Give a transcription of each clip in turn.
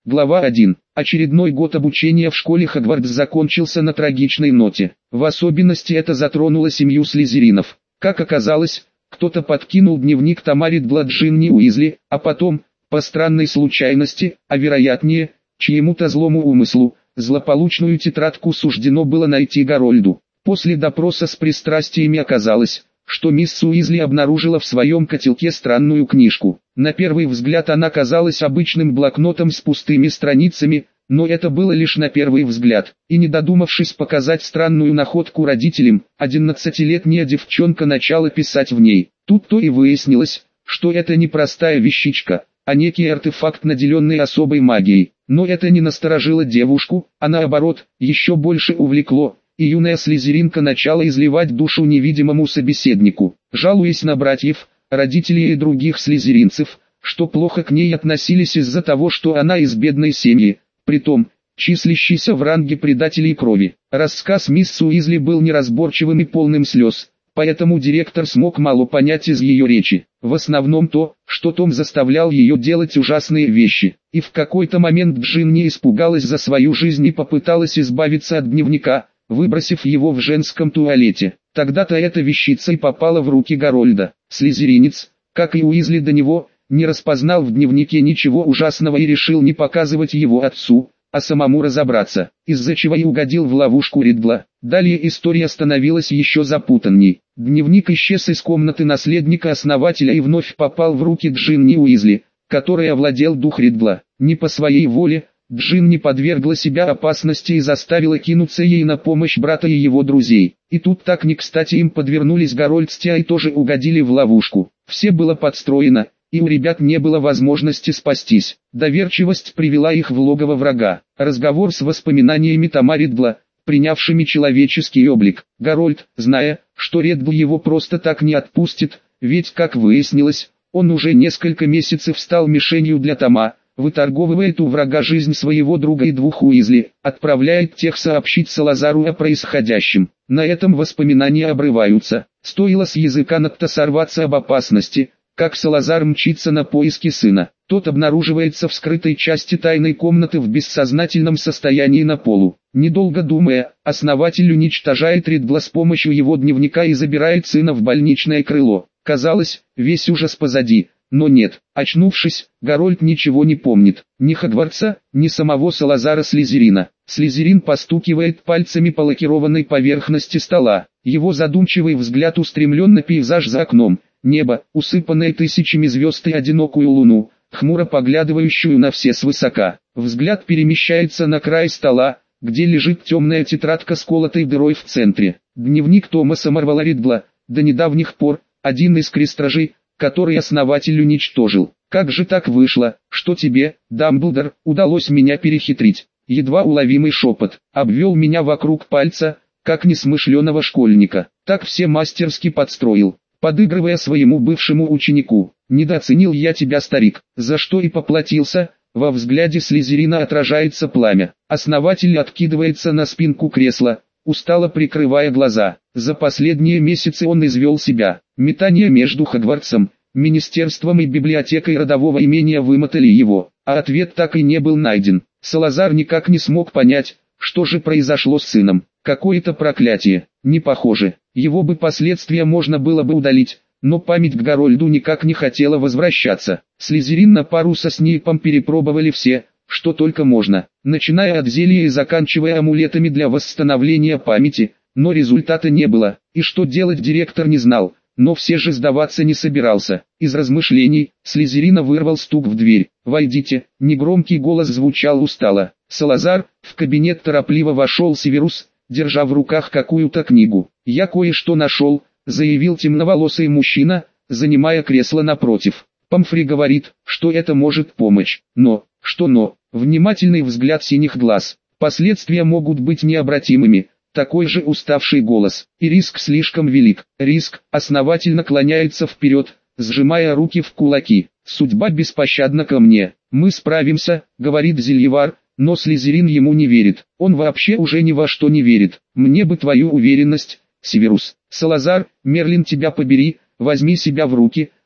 Глава 1. Очередной год обучения в школе Хогвартс закончился на трагичной ноте. В особенности это затронуло семью Слизеринов. Как оказалось, кто-то подкинул дневник Тамаре Риддл Джинни Уизли, а потом, по странной случайности, а вероятнее, чьему-то злому умыслу, злополучную тетрадку суждено было найти Гарольду. После допроса с пристрастиями оказалось, что мисс Уизли обнаружила в своем котелке странную книжку. На первый взгляд она казалась обычным блокнотом с пустыми страницами, но это было лишь на первый взгляд. И не додумавшись показать странную находку родителям, 11-летняя девчонка начала писать в ней. Тут-то и выяснилось, что это не простая вещичка, а некий артефакт, наделенный особой магией. Но это не насторожило девушку, а наоборот, еще больше увлекло, и юная слизеринка начала изливать душу невидимому собеседнику, жалуясь на братьев, родителей и других слизеринцев, что плохо к ней относились из-за того, что она из бедной семьи, притом, числящейся в ранге предателей крови. Рассказ мисс Уизли был неразборчивым и полным слез, поэтому директор смог мало понять из ее речи. В основном то, что Том заставлял ее делать ужасные вещи. И в какой-то момент Джинни испугалась за свою жизнь и попыталась избавиться от дневника, выбросив его в женском туалете. Тогда-то эта вещица и попала в руки Гарольда. Слизеринец, как и Уизли до него, не распознал в дневнике ничего ужасного и решил не показывать его отцу, а самому разобраться, из-за чего и угодил в ловушку Риддла. Далее история становилась еще запутанней. Дневник исчез из комнаты наследника-основателя и вновь попал в руки Джинни Уизли, который овладел дух Риддла. Не по своей воле, Джинни подвергла себя опасности и заставила кинуться ей на помощь брата и его друзей. И тут так не кстати им подвернулись Гарольд с Тиай и тоже угодили в ловушку. Все было подстроено, и у ребят не было возможности спастись. Доверчивость привела их в логово врага. Разговор с воспоминаниями Тамары Риддла, принявшими человеческий облик. Гарольд, зная, что Риддл его просто так не отпустит, ведь, как выяснилось, он уже несколько месяцев стал мишенью для Тома, выторговывает у врага жизнь своего друга и двух Уизли, отправляет тех сообщить Салазару о происходящем. На этом воспоминания обрываются. Стоило с языка Нотта сорваться об опасности, как Салазар мчится на поиски сына. Тот обнаруживается в скрытой части тайной комнаты в бессознательном состоянии на полу. Недолго думая, основатель уничтожает Риддла с помощью его дневника и забирает сына в больничное крыло. Казалось, весь ужас позади. Но нет, очнувшись, Гарольд ничего не помнит, ни Хогвартса, ни самого Салазара Слизерина. Слизерин постукивает пальцами по лакированной поверхности стола, его задумчивый взгляд устремлен на пейзаж за окном, небо, усыпанное тысячами звезд и одинокую луну, хмуро поглядывающую на все свысока. Взгляд перемещается на край стола, где лежит темная тетрадка с колотой дырой в центре. Дневник Томаса Марвола Риддла, до недавних пор, один из крестражей, который основатель уничтожил. Как же так вышло, что тебе, Дамблдор, удалось меня перехитрить? Едва уловимый шепот обвел меня вокруг пальца, как несмышленого школьника. Так все мастерски подстроил, подыгрывая своему бывшему ученику. Недооценил я тебя, старик, за что и поплатился. Во взгляде Слизерина отражается пламя. Основатель откидывается на спинку кресла, устало прикрывая глаза. За последние месяцы он извел себя. Метания между Хогвартсом, министерством и библиотекой родового имения вымотали его, а ответ так и не был найден. Салазар никак не смог понять, что же произошло с сыном. Какое-то проклятие, не похоже. Его бы последствия можно было бы удалить, но память к Гарольду никак не хотела возвращаться. Слизерин на пару со Снейпом перепробовали все, что только можно, начиная от зелья и заканчивая амулетами для восстановления памяти, но результата не было, и что делать директор не знал, но все же сдаваться не собирался. Из размышлений, Слизерина вырвал стук в дверь. «Войдите», негромкий голос звучал устало. Салазар, в кабинет торопливо вошел Северус, держа в руках какую-то книгу. «Я кое-что нашел», заявил темноволосый мужчина, занимая кресло напротив. «Помфри говорит, что это может помочь. Но, что но?» Внимательный взгляд синих глаз. «Последствия могут быть необратимыми». Такой же уставший голос. И риск слишком велик. Риск основательно наклоняется вперед, сжимая руки в кулаки. «Судьба беспощадна ко мне. Мы справимся», говорит Зельевар, но Слизерин ему не верит. Он вообще уже ни во что не верит. «Мне бы твою уверенность, Северус». «Салазар, Мерлин тебя побери, возьми себя в руки»,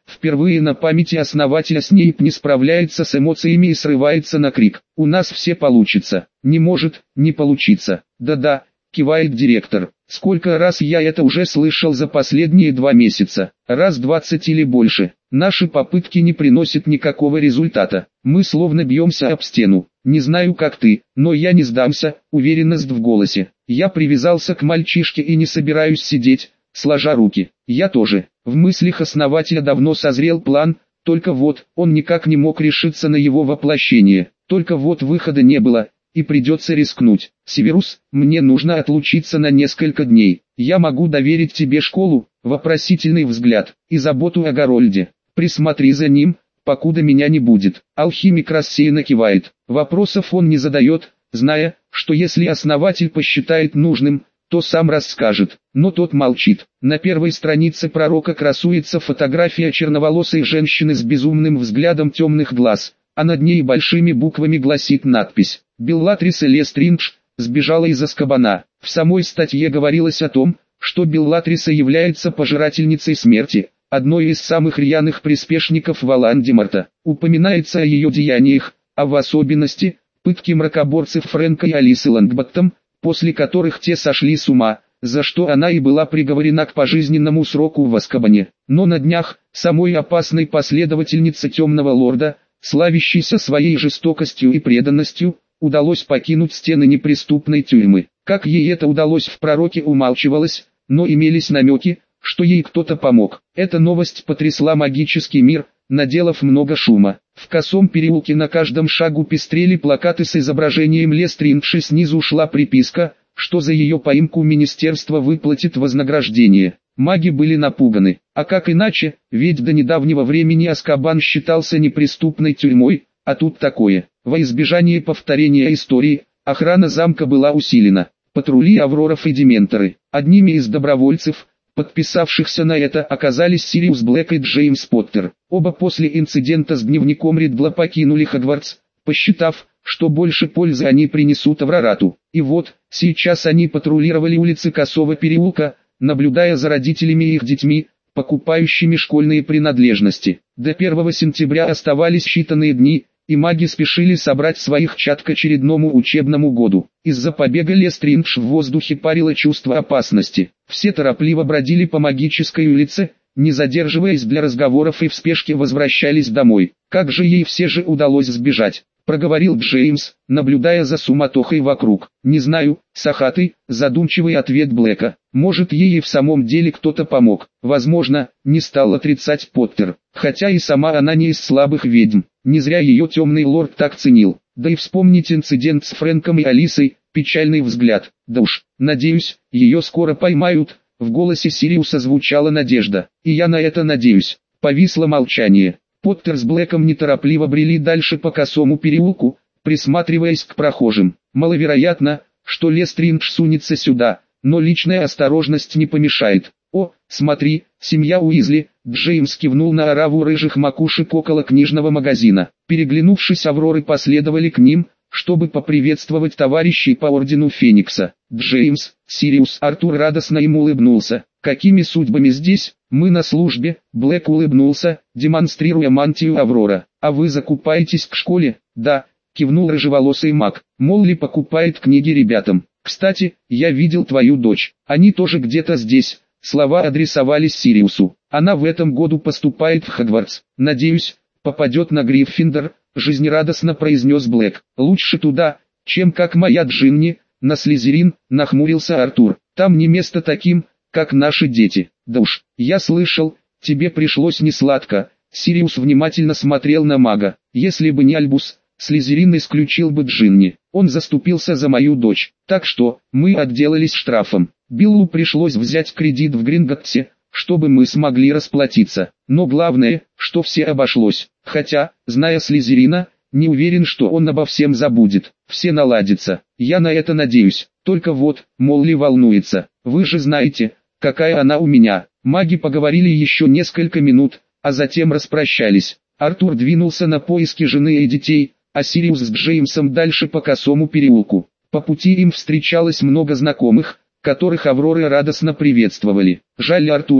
Впервые на памяти основателя Снейп не справляется с эмоциями и срывается на крик. «У нас все получится». «Не может не получиться». «Да-да», кивает директор. «Сколько раз я это уже слышал за последние 2 месяца? Раз 20 или больше. Наши попытки не приносят никакого результата. Мы словно бьемся об стену. Не знаю как ты, но я не сдамся», уверенность в голосе. «Я привязался к мальчишке и не собираюсь сидеть, сложа руки». «Я тоже». В мыслях основателя давно созрел план, только вот он никак не мог решиться на его воплощение. Только вот выхода не было, и придется рискнуть. «Северус, мне нужно отлучиться на несколько дней. Я могу доверить тебе школу?» Вопросительный взгляд и заботу о Гарольде. «Присмотри за ним, покуда меня не будет». Алхимик рассеянно кивает. Вопросов он не задает, зная, что если основатель посчитает нужным, то сам расскажет, но тот молчит. На первой странице пророка красуется фотография черноволосой женщины с безумным взглядом темных глаз, а над ней большими буквами гласит надпись «Беллатрис Лестридж сбежала из Азкабана». В самой статье говорилось о том, что Беллатриса является пожирательницей смерти, одной из самых рьяных приспешников Волан-де-Морта. Упоминается о ее деяниях, а в особенности, пытки мракоборцев Фрэнка и Алисы Лонгботтом, после которых те сошли с ума, за что она и была приговорена к пожизненному сроку в Азкабане. Но на днях, самой опасной последовательнице Темного Лорда, славящейся своей жестокостью и преданностью, удалось покинуть стены неприступной тюрьмы. Как ей это удалось, в пророке умалчивалось, но имелись намеки, что ей кто-то помог. Эта новость потрясла магический мир, наделав много шума. В Косом переулке на каждом шагу пестрели плакаты с изображением Лестридж, и снизу шла приписка, что за ее поимку министерство выплатит вознаграждение. Маги были напуганы. А как иначе, ведь до недавнего времени Азкабан считался неприступной тюрьмой, а тут такое. Во избежание повторения истории, охрана замка была усилена. Патрули Авроров и Дементоры. Одними из добровольцев, подписавшихся на это, оказались Сириус Блэк и Джеймс Поттер. Оба после инцидента с дневником Риддла покинули Хогвартс, посчитав, что больше пользы они принесут Аврорату. И вот, сейчас они патрулировали улицы Косого переулка, наблюдая за родителями и их детьми, покупающими школьные принадлежности. До 1 сентября оставались считанные дни, и маги спешили собрать своих чад к очередному учебному году. Из-за побега Лестридж в воздухе парило чувство опасности. Все торопливо бродили по магической улице, не задерживаясь для разговоров, и в спешке возвращались домой. «Как же ей все же удалось сбежать?» — проговорил Джеймс, наблюдая за суматохой вокруг. «Не знаю, Сахатый», — задумчивый ответ Блэка. «Может, ей и в самом деле кто-то помог. Возможно», — не стал отрицать Поттер. «Хотя и сама она не из слабых ведьм. Не зря ее темный лорд так ценил. Да и вспомнить инцидент с Фрэнком и Алисой, печальный взгляд. Да уж, надеюсь, ее скоро поймают». В голосе Сириуса звучала надежда. «И я на это надеюсь». Повисло молчание. Поттер с Блэком неторопливо брели дальше по Косому переулку, присматриваясь к прохожим. Маловероятно, что Лестридж сунется сюда, но личная осторожность не помешает. «О, смотри, семья Уизли», — Джеймс кивнул на ораву рыжих макушек около книжного магазина. Переглянувшись, Авроры последовали к ним, чтобы поприветствовать товарищей по ордену Феникса. Джеймс, Сириус, Артур радостно им улыбнулся. «Какими судьбами здесь? Мы на службе», — Блэк улыбнулся, демонстрируя мантию Аврора. «А вы закупаетесь к школе?» «Да», — кивнул рыжеволосый маг. «Молли покупает книги ребятам. Кстати, я видел твою дочь. Они тоже где-то здесь». Слова адресовались Сириусу. «Она в этом году поступает в Хогвартс. Надеюсь, попадет на Гриффиндор», — жизнерадостно произнес Блэк. «Лучше туда, чем как моя Джинни, на Слизерин», — нахмурился Артур. «Там не место таким, как наши дети». «Да уж, я слышал, тебе пришлось несладко». Сириус внимательно смотрел на мага. «Если бы не Альбус, Слизерин исключил бы Джинни. Он заступился за мою дочь. Так что, мы отделались штрафом. Биллу пришлось взять кредит в Гринготтсе, чтобы мы смогли расплатиться. Но главное, что все обошлось. Хотя, зная Слизерина, не уверен, что он обо всем забудет. Все наладится. Я на это надеюсь. Только вот, Молли волнуется. Вы же знаете, какая она у меня». Маги поговорили еще несколько минут, а затем распрощались. Артур двинулся на поиски жены и детей, а Сириус с Джеймсом дальше по Косому переулку. По пути им встречалось много знакомых, которых Авроры радостно приветствовали. «Жаль Артура»,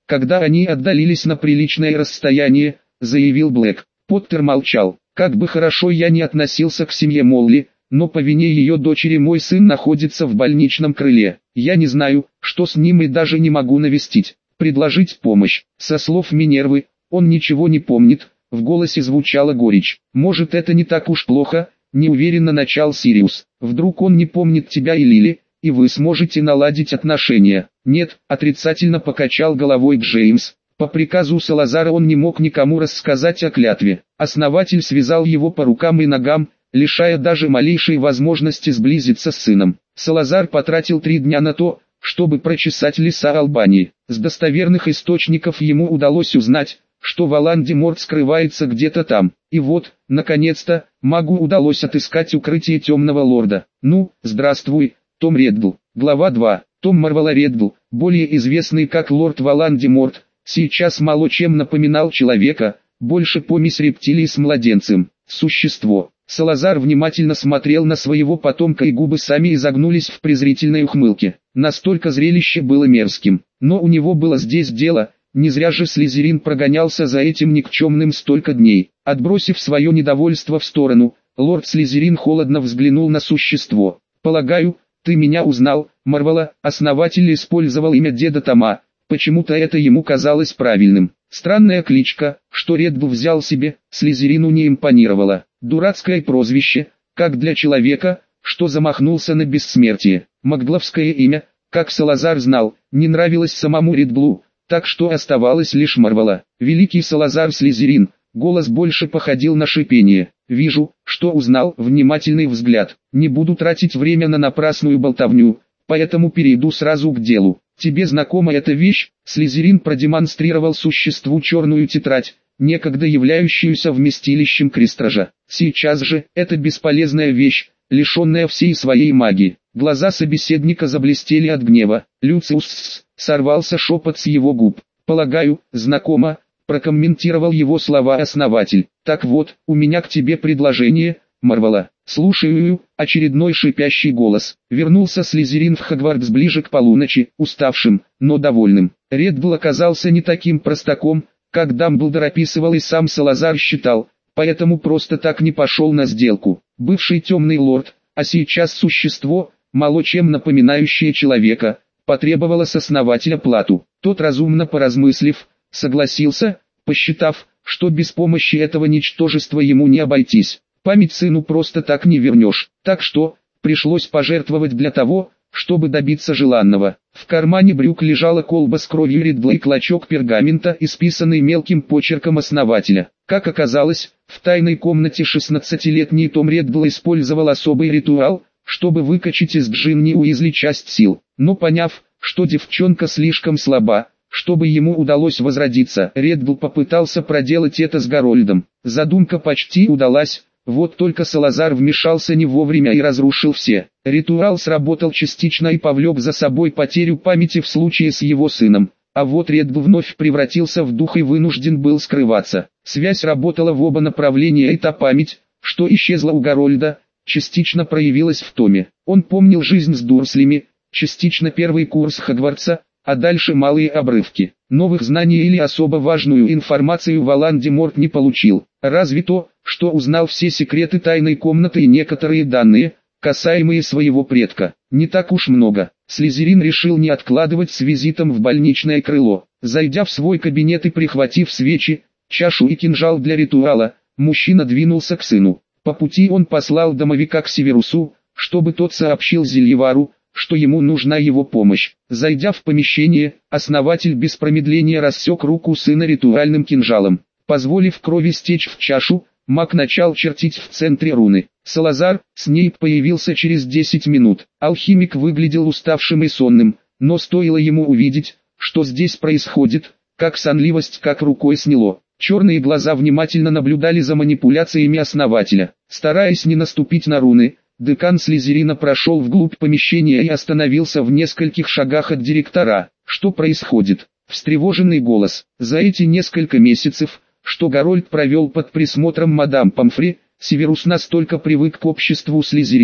Когда они отдалились на приличное расстояние, заявил Блэк. Поттер молчал. «Как бы хорошо я ни относился к семье Молли, но по вине ее дочери мой сын находится в больничном крыле. Я не знаю, что с ним и даже не могу навестить, предложить помощь». Со слов Минервы, он ничего не помнит, в голосе звучала горечь. «Может, это не так уж плохо», неуверенно начал Сириус. «Вдруг он не помнит тебя и Лили, и вы сможете наладить отношения?» «Нет», отрицательно покачал головой Джеймс. По приказу Салазара он не мог никому рассказать о клятве. Основатель связал его по рукам и ногам, лишая даже малейшей возможности сблизиться с сыном. Салазар потратил 3 дня на то, чтобы прочесать леса Албании. С достоверных источников ему удалось узнать, что Волан-де-Морт скрывается где-то там. И вот, наконец-то, магу удалось отыскать укрытие Темного Лорда. Ну, здравствуй, Том Реддл. Глава 2. Том Марвола Реддл, более известный как Лорд Волан-де-Морт, сейчас мало чем напоминал человека, больше помесь рептилии с младенцем. Существо. Салазар внимательно смотрел на своего потомка, и губы сами изогнулись в презрительной ухмылке. Настолько зрелище было мерзким. Но у него было здесь дело, не зря же Слизерин прогонялся за этим никчемным столько дней. Отбросив свое недовольство в сторону, лорд Слизерин холодно взглянул на существо. «Полагаю, ты меня узнал, Марвола?» Основатель использовал имя деда Тома. Почему-то это ему казалось правильным. Странная кличка, что Реддл взял себе, Слизерину не импонировало. Дурацкое прозвище, как для человека, что замахнулся на бессмертие. Магловское имя, как Салазар знал, не нравилось самому Реддлу, так что оставалось лишь Марвола. Великий Салазар Слизерин, голос больше походил на шипение. «Вижу, что узнал», внимательный взгляд. «Не буду тратить время на напрасную болтовню, поэтому перейду сразу к делу. Тебе знакома эта вещь?» Слизерин продемонстрировал существу черную тетрадь, некогда являющуюся вместилищем Крестража. Сейчас же, это бесполезная вещь, лишенная всей своей магии. Глаза собеседника заблестели от гнева. «Люциус», сорвался шепот с его губ. «Полагаю, знакомо», прокомментировал его слова основатель. «Так вот, у меня к тебе предложение, Марвола». «Слушаю», очередной шипящий голос. Вернулся Слизерин в Хогвартс ближе к полуночи, уставшим, но довольным. Реддл оказался не таким простаком, как Дамблдор описывал и сам Салазар считал, поэтому просто так не пошел на сделку. Бывший темный лорд, а сейчас существо, мало чем напоминающее человека, потребовало с основателя плату. Тот, разумно поразмыслив, согласился, посчитав, что без помощи этого ничтожества ему не обойтись. Память сыну просто так не вернешь, так что, пришлось пожертвовать для того, чтобы добиться желанного. В кармане брюк лежала колба с кровью Реддла и клочок пергамента, исписанный мелким почерком основателя. Как оказалось, в тайной комнате 16-летний Том Реддл использовал особый ритуал, чтобы выкачать из Джинни Уизли часть сил. Но поняв, что девчонка слишком слаба, чтобы ему удалось возродиться, Реддл попытался проделать это с Гарольдом. Задумка почти удалась. Вот только Салазар вмешался не вовремя и разрушил все. Ритуал сработал частично и повлек за собой потерю памяти в случае с его сыном. А вот Реддл вновь превратился в дух и вынужден был скрываться. Связь работала в оба направления, и та память, что исчезла у Гарольда, частично проявилась в Томе. Он помнил жизнь с Дурслями, частично первый курс Хогвартса, а дальше малые обрывки. Новых знаний или особо важную информацию Волан-де-Морт не получил. Разве то, что узнал все секреты тайной комнаты и некоторые данные, касаемые своего предка. Не так уж много. Слизерин решил не откладывать с визитом в больничное крыло. Зайдя в свой кабинет и прихватив свечи, чашу и кинжал для ритуала, мужчина двинулся к сыну. По пути он послал домовика к Северусу, чтобы тот сообщил Зельевару, что ему нужна его помощь. Зайдя в помещение, основатель без промедления рассек руку сына ритуальным кинжалом. Позволив крови стечь в чашу, маг начал чертить в центре руны. Салазар, Снейп появился через 10 минут. Алхимик выглядел уставшим и сонным, но стоило ему увидеть, что здесь происходит, как сонливость как рукой сняло. Черные глаза внимательно наблюдали за манипуляциями основателя. Стараясь не наступить на руны, декан Слизерина прошел вглубь помещения и остановился в нескольких шагах от директора. Что происходит? Встревоженный голос. За эти несколько месяцев, что Гарольд провел под присмотром мадам Помфри, Северус настолько привык к обществу Слизерина,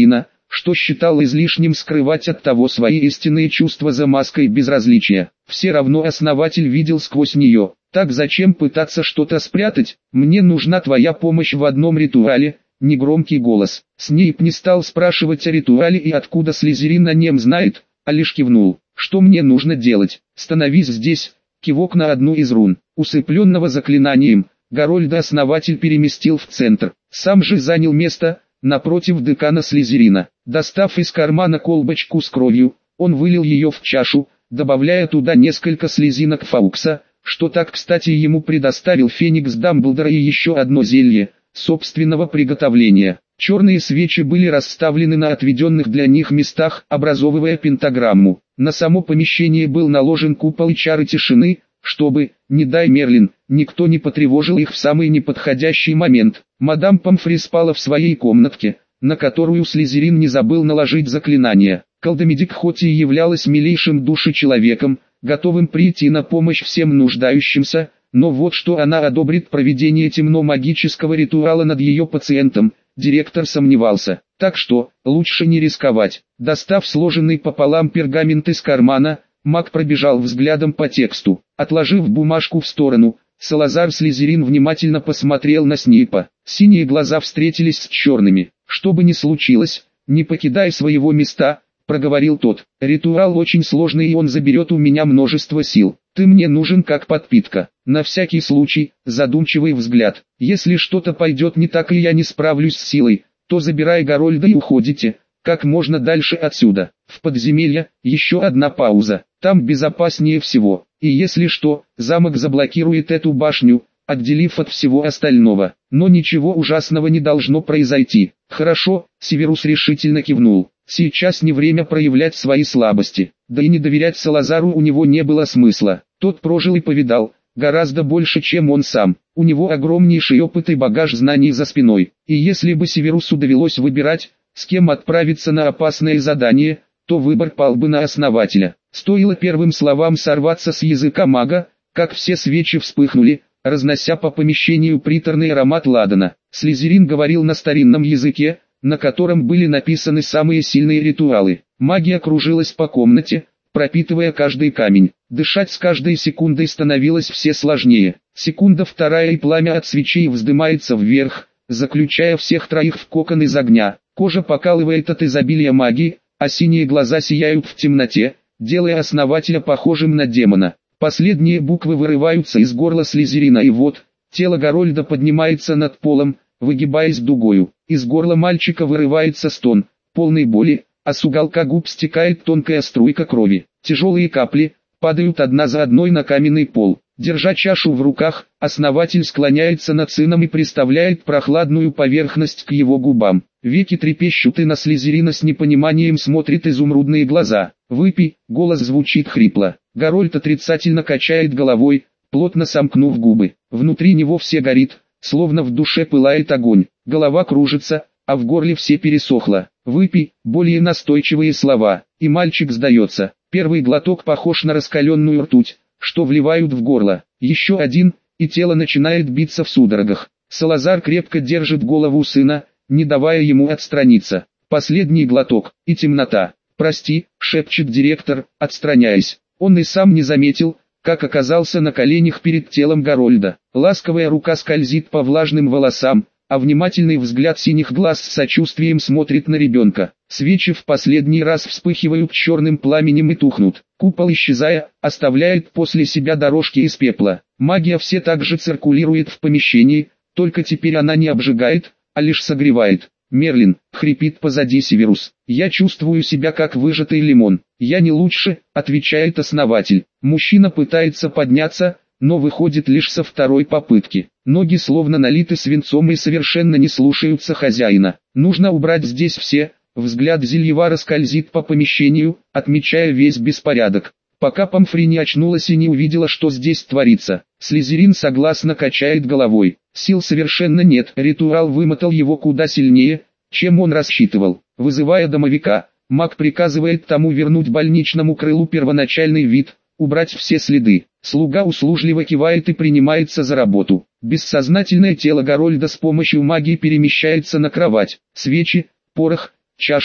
что считал излишним скрывать от того свои истинные чувства за маской безразличия. Все равно основатель видел сквозь нее. Так зачем пытаться что-то спрятать? Мне нужна твоя помощь в одном ритуале. Негромкий голос. Снейп не стал спрашивать о ритуале и откуда Слизерин о нем знает, а лишь кивнул. Что мне нужно делать? Становись здесь. Кивок на одну из рун. Усыпленного заклинанием, Гарольда основатель переместил в центр. Сам же занял место напротив декана Слизерина. Достав из кармана колбочку с кровью, он вылил ее в чашу, добавляя туда несколько слезинок Фаукса, что так кстати ему предоставил Феникс Дамблдора, и еще одно зелье собственного приготовления. Черные свечи были расставлены на отведенных для них местах, образовывая пентаграмму. На само помещение был наложен купол и чары тишины, чтобы, не дай Мерлин, никто не потревожил их в самый неподходящий момент. Мадам Помфри спала в своей комнатке, на которую Слизерин не забыл наложить заклинание. Колдомедик хоть и являлась милейшим душечеловеком, готовым прийти на помощь всем нуждающимся, но вот что она одобрит проведение темно-магического ритуала над ее пациентом, директор сомневался. Так что, лучше не рисковать. Достав сложенный пополам пергамент из кармана, маг пробежал взглядом по тексту. Отложив бумажку в сторону, Салазар Слизерин внимательно посмотрел на Снейпа. Синие глаза встретились с черными. Что бы ни случилось, не покидай своего места, проговорил тот. Ритуал очень сложный, и он заберет у меня множество сил. Ты мне нужен как подпитка. На всякий случай, задумчивый взгляд. Если что-то пойдет не так и я не справлюсь с силой, то забирай Гарольда и уходите как можно дальше отсюда. В подземелье, еще одна пауза. Там безопаснее всего. И если что, замок заблокирует эту башню, отделив от всего остального. Но ничего ужасного не должно произойти. Хорошо, Северус решительно кивнул. Сейчас не время проявлять свои слабости. Да и не доверять Салазару у него не было смысла. Тот прожил и повидал гораздо больше, чем он сам. У него огромнейший опыт и багаж знаний за спиной. И если бы Северусу довелось выбирать, с кем отправиться на опасное задание, то выбор пал бы на основателя. Стоило первым словам сорваться с языка мага, как все свечи вспыхнули, разнося по помещению приторный аромат ладана. Слизерин говорил на старинном языке, на котором были написаны самые сильные ритуалы. Магия кружилась по комнате, пропитывая каждый камень. Дышать с каждой секундой становилось все сложнее. Секунда вторая, и пламя от свечей вздымается вверх, заключая всех троих в кокон из огня. Кожа покалывает от изобилия магии, а синие глаза сияют в темноте, делая основателя похожим на демона. Последние буквы вырываются из горла Слизерина, и вот, тело Гарольда поднимается над полом, выгибаясь дугою. Из горла мальчика вырывается стон, полный боли, а с уголка губ стекает тонкая струйка крови. Тяжелые капли падают одна за одной на каменный пол. Держа чашу в руках, основатель склоняется над сыном и приставляет прохладную поверхность к его губам. Веки трепещут, и на Слизерина с непониманием смотрит изумрудные глаза. «Выпей», — голос звучит хрипло. Гарольд отрицательно качает головой, плотно сомкнув губы. Внутри него все горит, словно в душе пылает огонь. Голова кружится, а в горле все пересохло. «Выпей», — более настойчивые слова, и мальчик сдается. Первый глоток похож на раскаленную ртуть, что вливают в горло. Еще один, и тело начинает биться в судорогах. Салазар крепко держит голову сына, не давая ему отстраниться. Последний глоток, и темнота. «Прости», — шепчет директор, отстраняясь. Он и сам не заметил, как оказался на коленях перед телом Гарольда. Ласковая рука скользит по влажным волосам, а внимательный взгляд синих глаз с сочувствием смотрит на ребенка. Свечи в последний раз вспыхивают черным пламенем и тухнут. Купол, исчезая, оставляет после себя дорожки из пепла. Магия все так же циркулирует в помещении, только теперь она не обжигает, а лишь согревает. «Мерлин», — хрипит позади Северус. «Я чувствую себя как выжатый лимон». «Я не лучше», — отвечает основатель. Мужчина пытается подняться, но выходит лишь со второй попытки. Ноги словно налиты свинцом и совершенно не слушаются хозяина. Нужно убрать здесь все. Взгляд Зельевара скользит по помещению, отмечая весь беспорядок. Пока Помфри не очнулась и не увидела, что здесь творится. Слизерин согласно качает головой. Сил совершенно нет. Ритуал вымотал его куда сильнее, чем он рассчитывал. Вызывая домовика, маг приказывает тому вернуть больничному крылу первоначальный вид, убрать все следы. Слуга услужливо кивает и принимается за работу. Бессознательное тело Гарольда с помощью магии перемещается на кровать. Свечи, порох, чаша,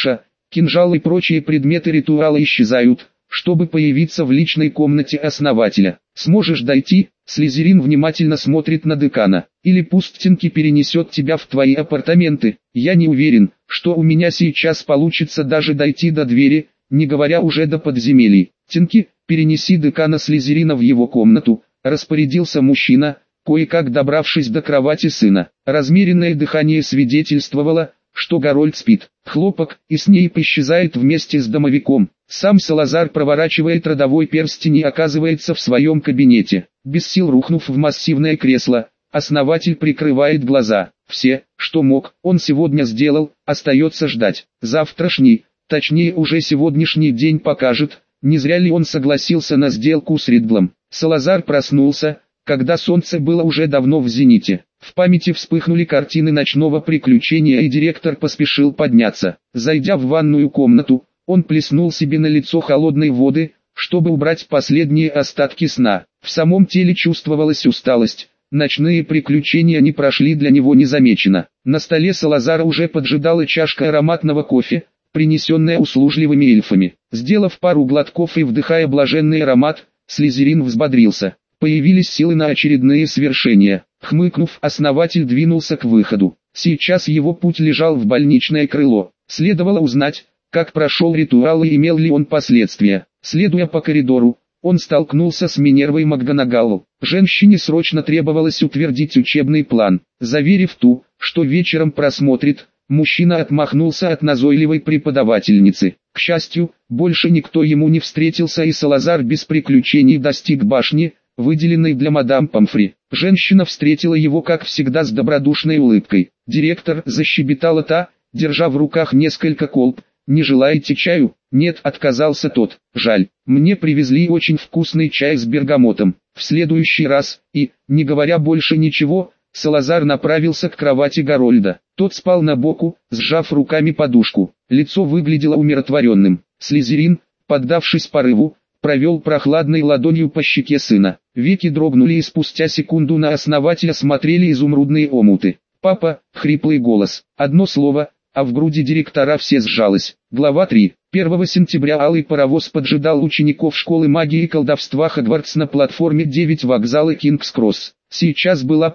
кинжалы и прочие предметы ритуала исчезают, чтобы появиться в личной комнате основателя. Сможешь дойти? Слизерин внимательно смотрит на декана. Или пусть Тинки перенесет тебя в твои апартаменты. Я не уверен, что у меня сейчас получится даже дойти до двери, не говоря уже до подземелий. Тинки, перенеси декана Слизерина в его комнату, распорядился мужчина, кое-как добравшись до кровати сына. Размеренное дыхание свидетельствовало, что Гарольд спит. Хлопок, и Снейп исчезает вместе с домовиком. Сам Салазар проворачивает родовой перстень и оказывается в своем кабинете. Без сил рухнув в массивное кресло, основатель прикрывает глаза. Все, что мог, он сегодня сделал, остается ждать. Завтрашний, точнее уже сегодняшний день покажет, не зря ли он согласился на сделку с Ридлом. Салазар проснулся, когда солнце было уже давно в зените. В памяти вспыхнули картины ночного приключения, и директор поспешил подняться. Зайдя в ванную комнату, он плеснул себе на лицо холодной воды, чтобы убрать последние остатки сна. В самом теле чувствовалась усталость. Ночные приключения не прошли для него незамеченно. На столе Салазара уже поджидала чашка ароматного кофе, принесенная услужливыми эльфами. Сделав пару глотков и вдыхая блаженный аромат, Слизерин взбодрился. Появились силы на очередные свершения. Хмыкнув, основатель двинулся к выходу. Сейчас его путь лежал в больничное крыло. Следовало узнать, как прошел ритуал и имел ли он последствия. Следуя по коридору, он столкнулся с Минервой МакГонагалл. Женщине срочно требовалось утвердить учебный план. Заверив ту, что вечером просмотрит, мужчина отмахнулся от назойливой преподавательницы. К счастью, больше никто ему не встретился, и Салазар без приключений достиг башни, выделенной для мадам Помфри. Женщина встретила его, как всегда, с добродушной улыбкой. «Директор», — защебетала та, держа в руках несколько колб. «Не желаете чаю?» «Нет», — отказался тот. «Жаль, мне привезли очень вкусный чай с бергамотом. В следующий раз», и, не говоря больше ничего, Салазар направился к кровати Гарольда. Тот спал на боку, сжав руками подушку. Лицо выглядело умиротворенным. Слизерин, поддавшись порыву, провел прохладной ладонью по щеке сына. Веки дрогнули, и спустя секунду на основателя смотрели изумрудные омуты. «Папа», — хриплый голос. Одно слово, а в груди директора все сжалось. Глава 3. 1 сентября алый паровоз поджидал учеников школы магии и колдовства Хогвартс на платформе 9 вокзала Кингс-Кросс. Сейчас была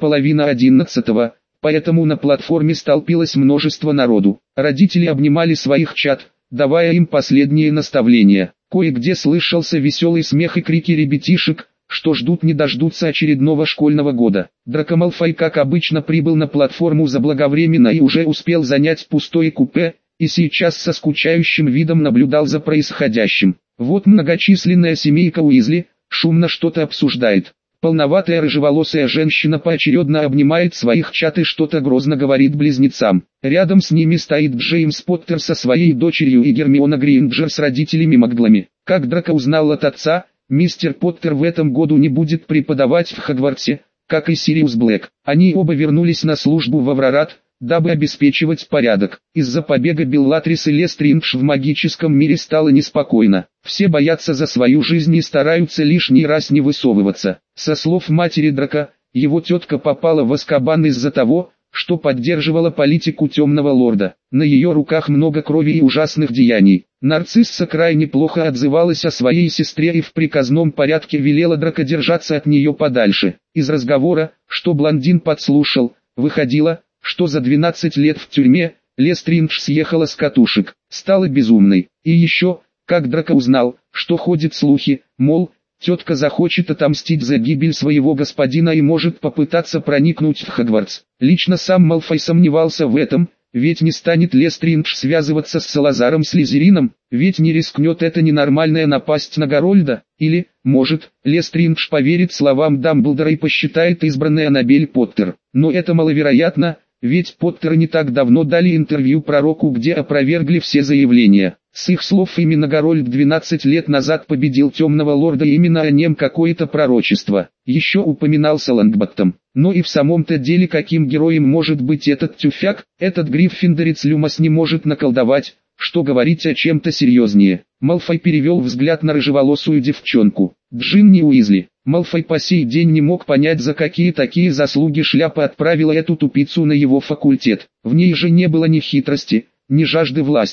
10:30, поэтому на платформе столпилось множество народу. Родители обнимали своих чад, давая им последние наставления. Кое-где слышался веселый смех и крики ребятишек, что ждут не дождутся очередного школьного года. Драко Малфой, как обычно, прибыл на платформу заблаговременно и уже успел занять пустое купе, и сейчас со скучающим видом наблюдал за происходящим. Вот многочисленная семейка Уизли шумно что-то обсуждает. Полноватая рыжеволосая женщина поочередно обнимает своих чад и что-то грозно говорит близнецам. Рядом с ними стоит Джеймс Поттер со своей дочерью и Гермиона Грейнджер с родителями Макглами. Как Драко узнал от отца, мистер Поттер в этом году не будет преподавать в Хогвартсе, как и Сириус Блэк. Они оба вернулись на службу в Аврорат, дабы обеспечивать порядок. Из-за побега Беллатрис и Лестриндж в магическом мире стало неспокойно. Все боятся за свою жизнь и стараются лишний раз не высовываться. Со слов матери Драко, его тетка попала в Азкабан из-за того, что поддерживала политику Темного Лорда. На ее руках много крови и ужасных деяний. Нарцисса крайне плохо отзывалась о своей сестре и в приказном порядке велела Драко держаться от нее подальше. Из разговора, что блондин подслушал, выходило, что за 12 лет в тюрьме, Лестриндж съехала с катушек, стала безумной. И еще, как Драко узнал, что ходят слухи, мол, тетка захочет отомстить за гибель своего господина и может попытаться проникнуть в Хогвартс. Лично сам Малфой сомневался в этом, ведь не станет Лестриндж связываться с Салазаром Слизерином, ведь не рискнет эта ненормальная напасть на Гарольда, или, может, Лестриндж поверит словам Дамблдора и посчитает избранной Аннабель Поттер. Но это маловероятно, ведь Поттеры не так давно дали интервью пророку, где опровергли все заявления. С их слов именно Гарольд 12 лет назад победил Темного Лорда, и именно о нем какое-то пророчество. Еще упоминался Лонгботтом. Но и в самом-то деле каким героем может быть этот тюфяк? Этот гриффиндорец Люмос не может наколдовать, что говорить о чем-то серьезнее. Малфой перевел взгляд на рыжеволосую девчонку. Джинни Уизли. Малфой по сей день не мог понять, за какие такие заслуги шляпа отправила эту тупицу на его факультет. В ней же не было ни хитрости, ни жажды власти.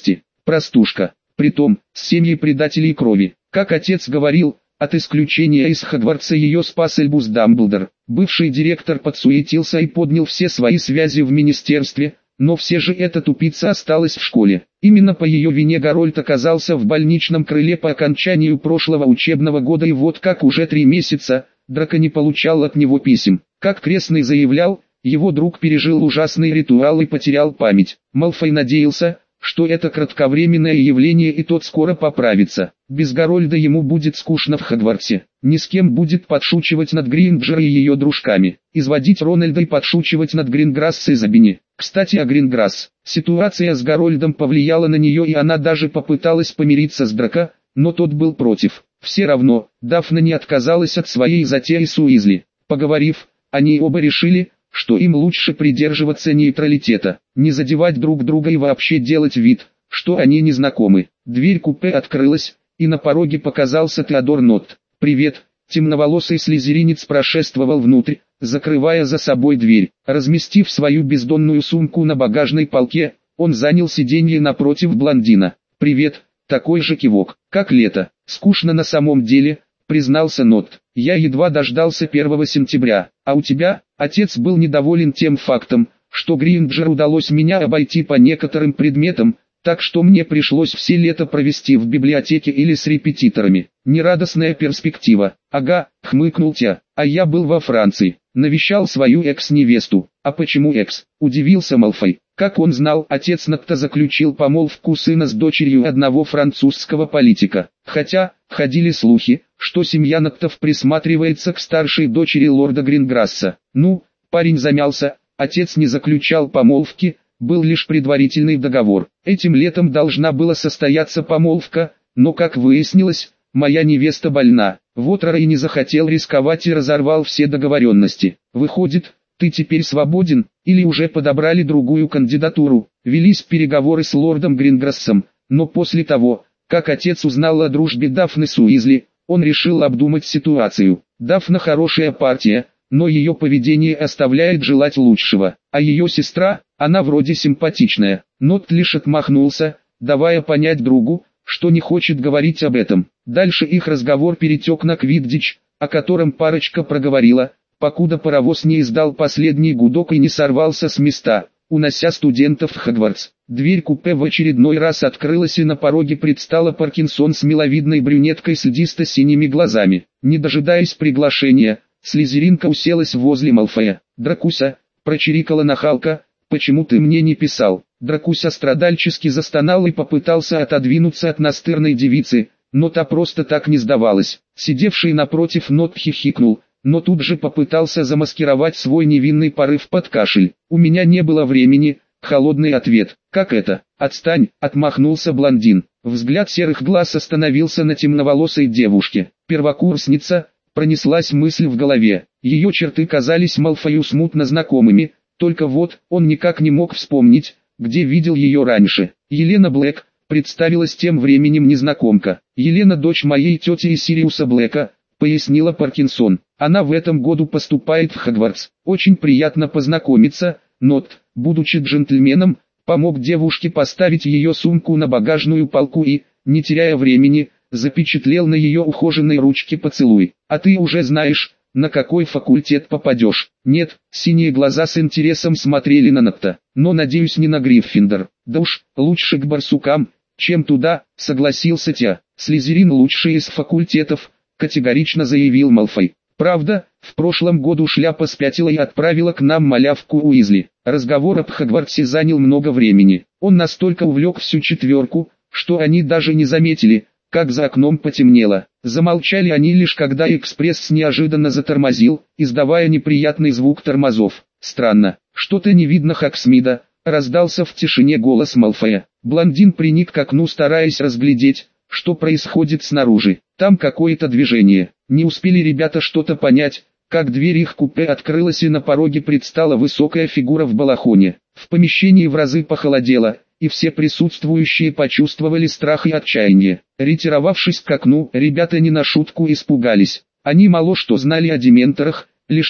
простушка, притом, с семьей предателей крови. Как отец говорил, от исключения из Хогвартса ее спас Альбус Дамблдор. Бывший директор подсуетился и поднял все свои связи в министерстве, но все же эта тупица осталась в школе. Именно по ее вине Гарольд оказался в больничном крыле по окончанию прошлого учебного года, и вот как уже 3 месяца, Драко не получал от него писем. Как крестный заявлял, его друг пережил ужасный ритуал и потерял память. Малфой надеялся, что это кратковременное явление и тот скоро поправится. Без Гарольда ему будет скучно в Хогвартсе. Ни с кем будет подшучивать над Гринджер и ее дружками. Изводить Рональда и подшучивать над Гринграсс и Забини. Кстати о Гринграсс. Ситуация с Гарольдом повлияла на нее, и она даже попыталась помириться с Драко, но тот был против. Все равно, Дафна не отказалась от своей затеи с Уизли. Поговорив, они оба решили, что им лучше придерживаться нейтралитета, не задевать друг друга и вообще делать вид, что они не знакомы. Дверь купе открылась, и на пороге показался Теодор Нотт. «Привет», темноволосый слизеринец прошествовал внутрь, закрывая за собой дверь. Разместив свою бездонную сумку на багажной полке, он занял сиденье напротив блондина. «Привет», такой же кивок. «Как лето?» «Скучно на самом деле», признался Нотт. «Я едва дождался 1 сентября, а у тебя?» Отец был недоволен тем фактом, что Гринджер удалось меня обойти по некоторым предметам, так что мне пришлось все лето провести в библиотеке или с репетиторами. Нерадостная перспектива. «Ага», хмыкнул Тя, «а я был во Франции, навещал свою экс-невесту». «А почему экс?» удивился Малфой. Как он знал, отец Нотта заключил помолвку сына с дочерью одного французского политика. Хотя, ходили слухи, что семья Ноттов присматривается к старшей дочери лорда Гринграсса. Ну, парень замялся, отец не заключал помолвки, был лишь предварительный договор. Этим летом должна была состояться помолвка, но как выяснилось, моя невеста больна. Вот Рэй не захотел рисковать и разорвал все договоренности. Выходит, ты теперь свободен, или уже подобрали другую кандидатуру? Велись переговоры с лордом Гринграссом, но после того, как отец узнал о дружбе Дафны с Уизли, он решил обдумать ситуацию. Дафна хорошая партия, но ее поведение оставляет желать лучшего. А ее сестра, она вроде симпатичная. Нотт лишь отмахнулся, давая понять другу, что не хочет говорить об этом. Дальше их разговор перетек на квиддич, о котором парочка проговорила, покуда паровоз не издал последний гудок и не сорвался с места, унося студентов в Хогвартс. Дверь купе в очередной раз открылась, и на пороге предстала Паркинсон с миловидной брюнеткой с льдисто-синими глазами. Не дожидаясь приглашения, слизеринка уселась возле Малфоя. «Дракуся», прочирикала нахалка, «почему ты мне не писал?» Дракуся страдальчески застонал и попытался отодвинуться от настырной девицы, но та просто так не сдавалась. Сидевший напротив Нотт хихикнул, но тут же попытался замаскировать свой невинный порыв под кашель. «У меня не было времени», холодный ответ. «Как это?» «Отстань», отмахнулся блондин. Взгляд серых глаз остановился на темноволосой девушке. «Первокурсница», пронеслась мысль в голове. Ее черты казались Малфою смутно знакомыми, только вот, он никак не мог вспомнить, где видел ее раньше. «Елена Блэк», представилась тем временем незнакомка. «Елена дочь моей тети и Сириуса Блэка», пояснила Паркинсон. «Она в этом году поступает в Хогвартс. Очень приятно познакомиться». Нотт, будучи джентльменом, помог девушке поставить ее сумку на багажную полку и, не теряя времени, запечатлел на ее ухоженной ручке поцелуй. «А ты уже знаешь, на какой факультет попадешь?» «Нет», синие глаза с интересом смотрели на Нотта. «Но надеюсь, не на Гриффиндор». «Да уж, лучше к барсукам, чем туда», согласился Тя. «Слизерин лучший из факультетов», категорично заявил Малфой. «Правда, в прошлом году шляпа спятила и отправила к нам малявку Уизли». Разговор об Хогвартсе занял много времени. Он настолько увлек всю четверку, что они даже не заметили, как за окном потемнело. Замолчали они лишь когда экспресс неожиданно затормозил, издавая неприятный звук тормозов. «Странно, что-то не видно Хоксмида», раздался в тишине голос Малфоя. Блондин приник к окну, стараясь разглядеть, что происходит снаружи. Там какое-то движение. Не успели ребята что-то понять, как дверь их купе открылась, и на пороге предстала высокая фигура в балахоне. В помещении в разы похолодело, и все присутствующие почувствовали страх и отчаяние. Ретировавшись к окну, ребята не на шутку испугались. Они мало что знали о дементорах, лишь то,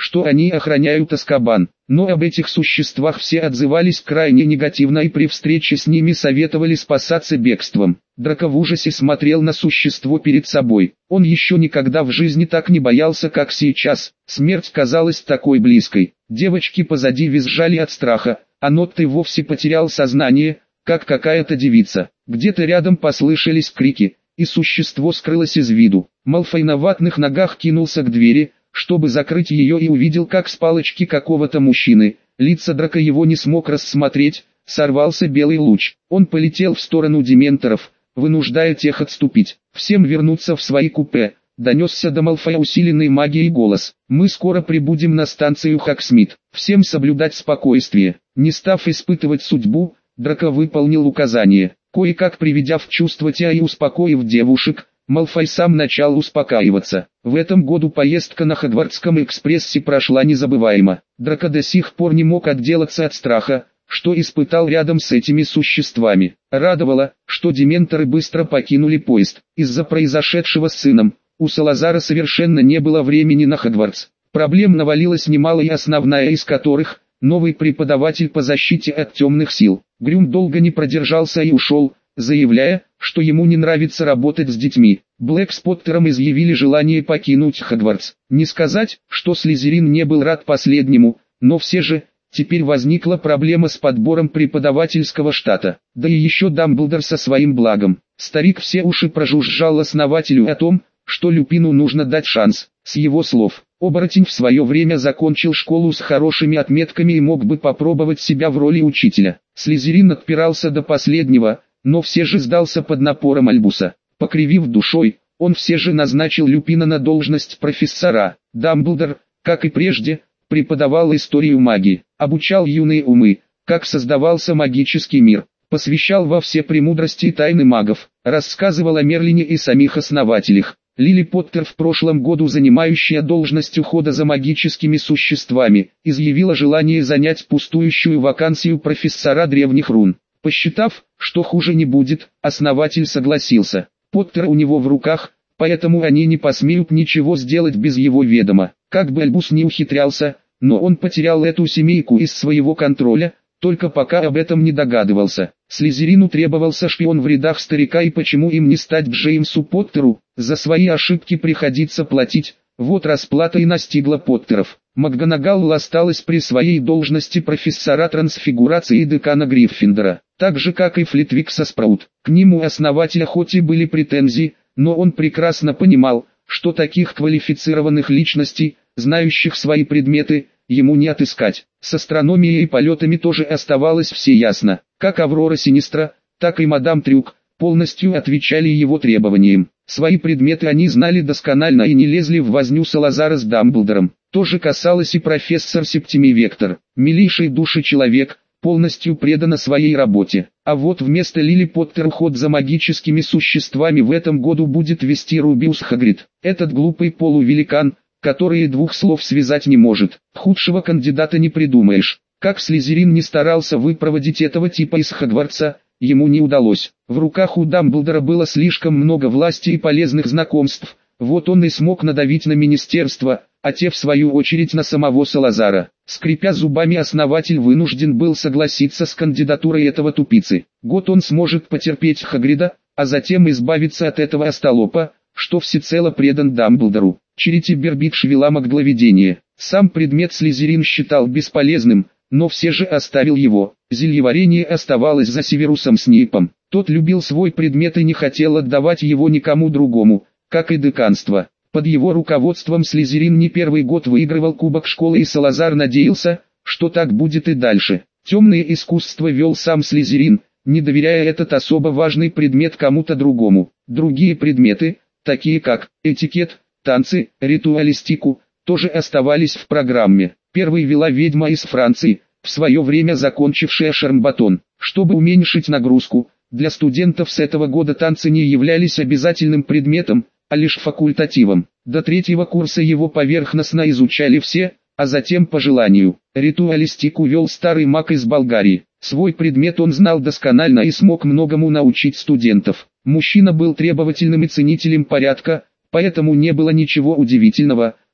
что они охраняют Азкабан. Но об этих существах все отзывались крайне негативно и при встрече с ними советовали спасаться бегством. Драко в ужасе смотрел на существо перед собой. Он еще никогда в жизни так не боялся, как сейчас. Смерть казалась такой близкой. Девочки позади визжали от страха, а Нотте вовсе потерял сознание, как какая-то девица. Где-то рядом послышались крики, и существо скрылось из виду. Малфой на ватных ногах кинулся к двери, чтобы закрыть ее, и увидел, как с палочки какого-то мужчины, лица Драко его не смог рассмотреть, сорвался белый луч. Он полетел в сторону дементоров, вынуждая тех отступить. «Всем вернуться в свои купе», — донесся до Малфоя усиленный магией голос. «Мы скоро прибудем на станцию Хоксмит. Всем соблюдать спокойствие». Не став испытывать судьбу, Драко выполнил указание. Кое-как приведя в чувство Теа и успокоив девушек, Малфой сам начал успокаиваться. В этом году поездка на Хогвартском экспрессе прошла незабываемо. Драко до сих пор не мог отделаться от страха, что испытал рядом с этими существами. Радовало, что дементоры быстро покинули поезд. Из-за произошедшего с сыном, у Салазара совершенно не было времени на Хогвартс. Проблем навалилось немало, и основная из которых – новый преподаватель по защите от темных сил. Грюм долго не продержался и ушел, заявляя, что ему не нравится работать с детьми. Блэк с Поттером изъявили желание покинуть Хогвартс. Не сказать, что Слизерин не был рад последнему, но все же, теперь возникла проблема с подбором преподавательского штата. Да и еще Дамблдор со своим благом. Старик все уши прожужжал основателю о том, что Люпину нужно дать шанс. С его слов, оборотень в свое время закончил школу с хорошими отметками и мог бы попробовать себя в роли учителя. Слизерин отпирался до последнего, но все же сдался под напором Альбуса. Покривив душой, он все же назначил Люпина на должность профессора. Дамблдор, как и прежде, преподавал историю магии, обучал юные умы, как создавался магический мир, посвящал во все премудрости и тайны магов, рассказывал о Мерлине и самих основателях. Лили Поттер, в прошлом году занимающая должность ухода за магическими существами, изъявила желание занять пустующую вакансию профессора древних рун. Посчитав, что хуже не будет, основатель согласился. Поттер у него в руках, поэтому они не посмеют ничего сделать без его ведома. Как бы Альбус не ухитрялся, но он потерял эту семейку из своего контроля, только пока об этом не догадывался. Слизерину требовался шпион в рядах старика, и почему им не стать Джеймсу Поттеру? За свои ошибки приходится платить, вот расплата и настигла Поттеров. МакГонагал осталась при своей должности профессора трансфигурации и декана Гриффиндора, так же как и Флитвик со Спраут. К нему основателя хоть и были претензии, но он прекрасно понимал, что таких квалифицированных личностей, знающих свои предметы, ему не отыскать. С астрономией и полетами тоже оставалось все ясно. Как Аврора Синистра, так и мадам Трюк полностью отвечали его требованиям. Свои предметы они знали досконально и не лезли в возню Салазара с Дамблдором. То же касалось и профессор Септимий Вектор. Милейший души человек, полностью предана своей работе. А вот вместо Лили Поттер уход за магическими существами в этом году будет вести Рубиус Хагрид. Этот глупый полувеликан, который и двух слов связать не может. Худшего кандидата не придумаешь. Как Слизерин не старался выпроводить этого типа из Хогвартса, ему не удалось. В руках у Дамблдора было слишком много власти и полезных знакомств, вот он и смог надавить на министерство, а те в свою очередь на самого Салазара. Скрипя зубами, основатель вынужден был согласиться с кандидатурой этого тупицы. Год он сможет потерпеть Хагрида, а затем избавиться от этого остолопа, что всецело предан Дамблдору. Черити Бербидж вела магловедение. Сам предмет Слизерин считал бесполезным, но все же оставил его. Зельеварение оставалось за Северусом Снейпом. Тот любил свой предмет и не хотел отдавать его никому другому, как и деканство. Под его руководством Слизерин не первый год выигрывал кубок школы, и Салазар надеялся, что так будет и дальше. Темное искусство вел сам Слизерин, не доверяя этот особо важный предмет кому-то другому. Другие предметы, такие как этикет, танцы, ритуалистику, тоже оставались в программе. Первой вела ведьма из Франции, в свое время закончившая Шармбатон. Чтобы уменьшить нагрузку, для студентов с этого года танцы не являлись обязательным предметом, а лишь факультативом. До третьего курса его поверхностно изучали все, а затем по желанию. Ритуалистику вел старый маг из Болгарии. Свой предмет он знал досконально и смог многому научить студентов. Мужчина был требовательным и ценителем порядка, поэтому не было ничего удивительного,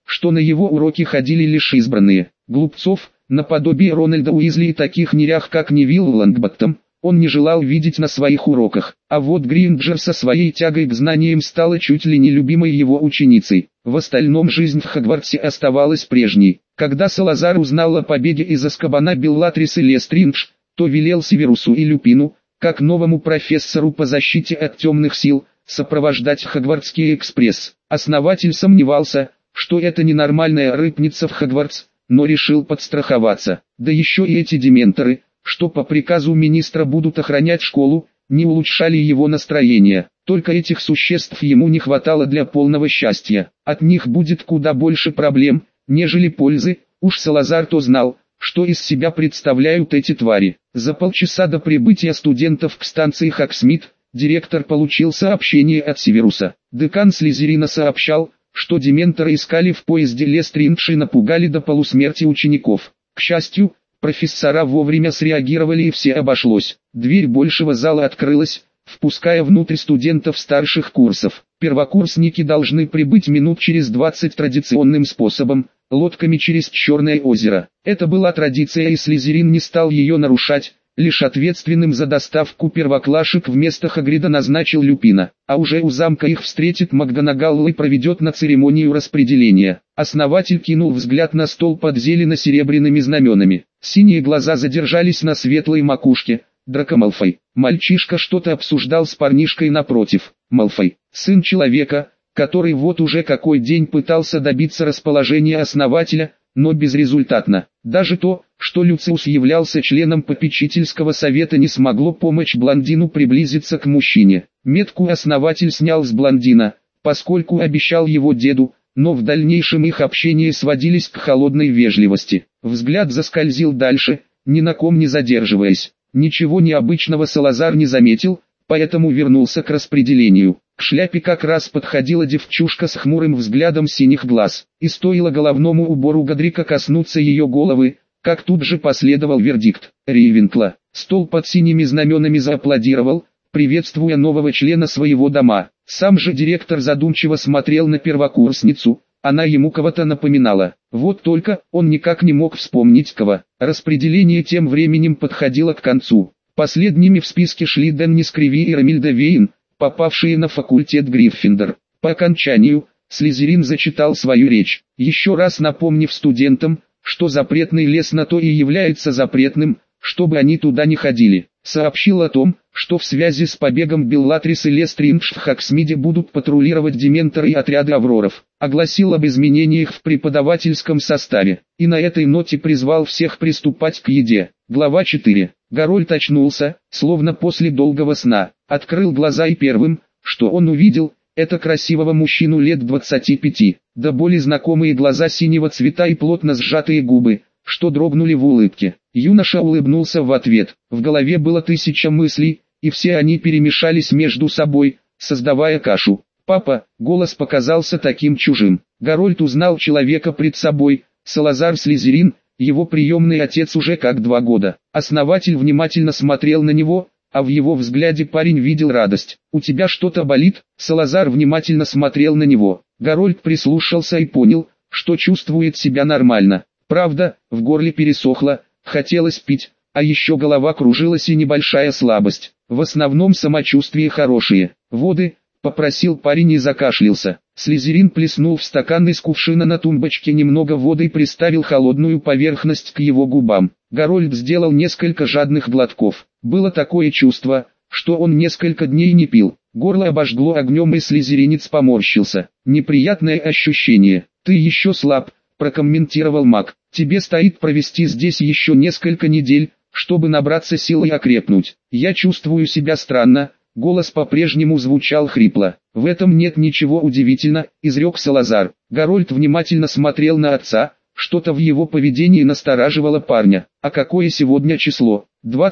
что на его уроки ходили лишь избранные. Глупцов, наподобие Рональда Уизли и таких нерях как Невилл Лонгботтом, он не желал видеть на своих уроках. А вот Гринджер со своей тягой к знаниям стала чуть ли не любимой его ученицей. В остальном жизнь в Хогвартсе оставалась прежней. Когда Салазар узнал о побеге из Азкабана Беллатрис и Лестридж, то велел Северусу и Люпину, как новому профессору по защите от темных сил, сопровождать Хогвартский экспресс. Основатель сомневался, что это ненормальная рыпнется в Хогвартс, но решил подстраховаться. Да еще и эти дементоры, что по приказу министра будут охранять школу, не улучшали его настроение. Только этих существ ему не хватало для полного счастья. От них будет куда больше проблем, нежели пользы. Уж Салазар-то знал, что из себя представляют эти твари. За полчаса до прибытия студентов к станции Хогсмит, директор получил сообщение от Северуса. Декан Слизерина сообщал, что дементоры искали в поезде Лестридж и напугали до полусмерти учеников. К счастью, профессора вовремя среагировали и все обошлось. Дверь большего зала открылась, впуская внутрь студентов старших курсов. Первокурсники должны прибыть минут через 20 традиционным способом, лодками через Черное озеро. Это была традиция, и Слизерин не стал ее нарушать, лишь ответственным за доставку первоклашек вместо Хагрида назначил Люпина. А уже у замка их встретит МакГонагалл и проведет на церемонию распределения. Основатель кинул взгляд на стол под зелено-серебряными знаменами. Синие глаза задержались на светлой макушке. Драко Малфой. Мальчишка что-то обсуждал с парнишкой напротив. Малфой, сын человека, который вот уже какой день пытался добиться расположения основателя, но безрезультатно. Даже то, что Люциус являлся членом попечительского совета, не смогло помочь блондину приблизиться к мужчине. Метку основатель снял с блондина, поскольку обещал его деду, но в дальнейшем их общение сводились к холодной вежливости. Взгляд заскользил дальше, ни на ком не задерживаясь. Ничего необычного Салазар не заметил, поэтому вернулся к распределению. К шляпе как раз подходила девчушка с хмурым взглядом синих глаз, и стоило головному убору Годрика коснуться ее головы, как тут же последовал вердикт. Рейвенкла. Стол под синими знаменами зааплодировал, приветствуя нового члена своего дома. Сам же директор задумчиво смотрел на первокурсницу, она ему кого-то напоминала. Вот только он никак не мог вспомнить кого. Распределение тем временем подходило к концу. Последними в списке шли Деннис Криви и Ромильда Вейн, попавшие на факультет Гриффиндор. По окончанию, Слизерин зачитал свою речь, еще раз напомнив студентам, что запретный лес на то и является запретным, чтобы они туда не ходили. Сообщил о том, что в связи с побегом Беллатрис и Лестридж в Хогсмиде будут патрулировать дементоры и отряды Авроров. Огласил об изменениях в преподавательском составе. И на этой ноте призвал всех приступать к еде. Глава 4. Гарольд очнулся, словно после долгого сна. Открыл глаза и первым, что он увидел, это красивого мужчину лет 25. До боли знакомые глаза синего цвета и плотно сжатые губы, что дрогнули в улыбке. Юноша улыбнулся в ответ. В голове было 1000 мыслей, и все они перемешались между собой, создавая кашу. «Папа», голос показался таким чужим. Гарольд узнал человека пред собой, Салазар Слизерин, его приемный отец уже как 2 года. Основатель внимательно смотрел на него, а в его взгляде парень видел радость. «У тебя что-то болит?» Салазар внимательно смотрел на него. Гарольд прислушался и понял, что чувствует себя нормально. Правда, в горле пересохло, хотелось пить, а еще голова кружилась и небольшая слабость. В основном самочувствие хорошее. «Воды», — попросил парень и закашлялся. Слизерин плеснул в стакан из кувшина на тумбочке немного воды и приставил холодную поверхность к его губам. Гарольд сделал несколько жадных глотков. Было такое чувство, что он несколько дней не пил. Горло обожгло огнем, и слизеринец поморщился. «Неприятное ощущение. Ты еще слаб», — прокомментировал маг. «Тебе стоит провести здесь еще несколько недель, чтобы набраться сил и окрепнуть. Я чувствую себя странно». Голос по-прежнему звучал хрипло. «В этом нет ничего удивительного», — изрек Салазар. Гарольд внимательно смотрел на отца, что-то в его поведении настораживало парня. «А какое сегодня число?»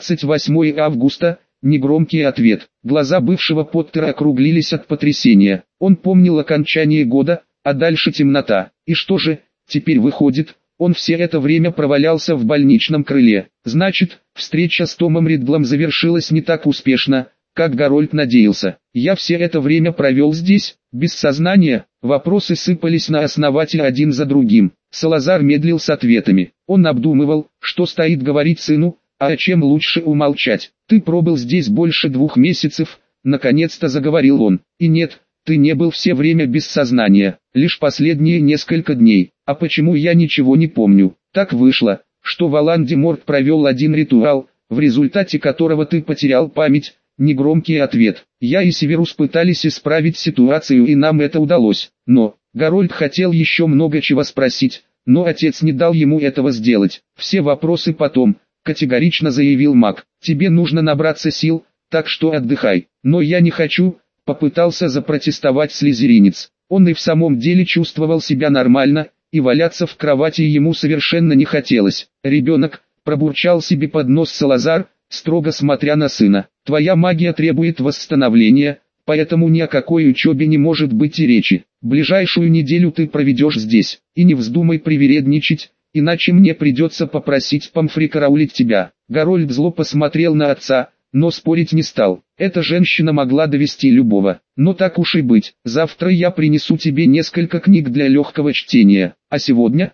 28 августа, негромкий ответ. Глаза бывшего Поттера округлились от потрясения. Он помнил окончание года, а дальше темнота. И что же, теперь выходит, он все это время провалялся в больничном крыле. Значит, встреча с Томом Риддлом завершилась не так успешно, как Гарольд надеялся. Я все это время провел здесь, без сознания. Вопросы сыпались на основателя один за другим. Салазар медлил с ответами. Он обдумывал, что стоит говорить сыну, а о чем лучше умолчать. «Ты пробыл здесь больше 2 месяцев», — наконец-то заговорил он. «И нет, ты не был все время без сознания, лишь последние несколько дней. А почему я ничего не помню? Так вышло, что Волан-де-Морт провел один ритуал, в результате которого ты потерял память». Негромкий ответ. Я и Северус пытались исправить ситуацию, и нам это удалось. Но Гарольд хотел еще много чего спросить, но отец не дал ему этого сделать. «Все вопросы потом», — категорично заявил маг. «Тебе нужно набраться сил, так что отдыхай». «Но я не хочу», — попытался запротестовать слизеринец. Он и в самом деле чувствовал себя нормально, и валяться в кровати ему совершенно не хотелось. «Ребенок», — пробурчал себе под нос Салазар, строго смотря на сына. «Твоя магия требует восстановления, поэтому ни о какой учебе не может быть и речи. Ближайшую неделю ты проведешь здесь, и не вздумай привередничать, иначе мне придется попросить Помфри караулить тебя». Гарольд зло посмотрел на отца, но спорить не стал. Эта женщина могла довести любого. «Но так уж и быть, завтра я принесу тебе несколько книг для легкого чтения, а сегодня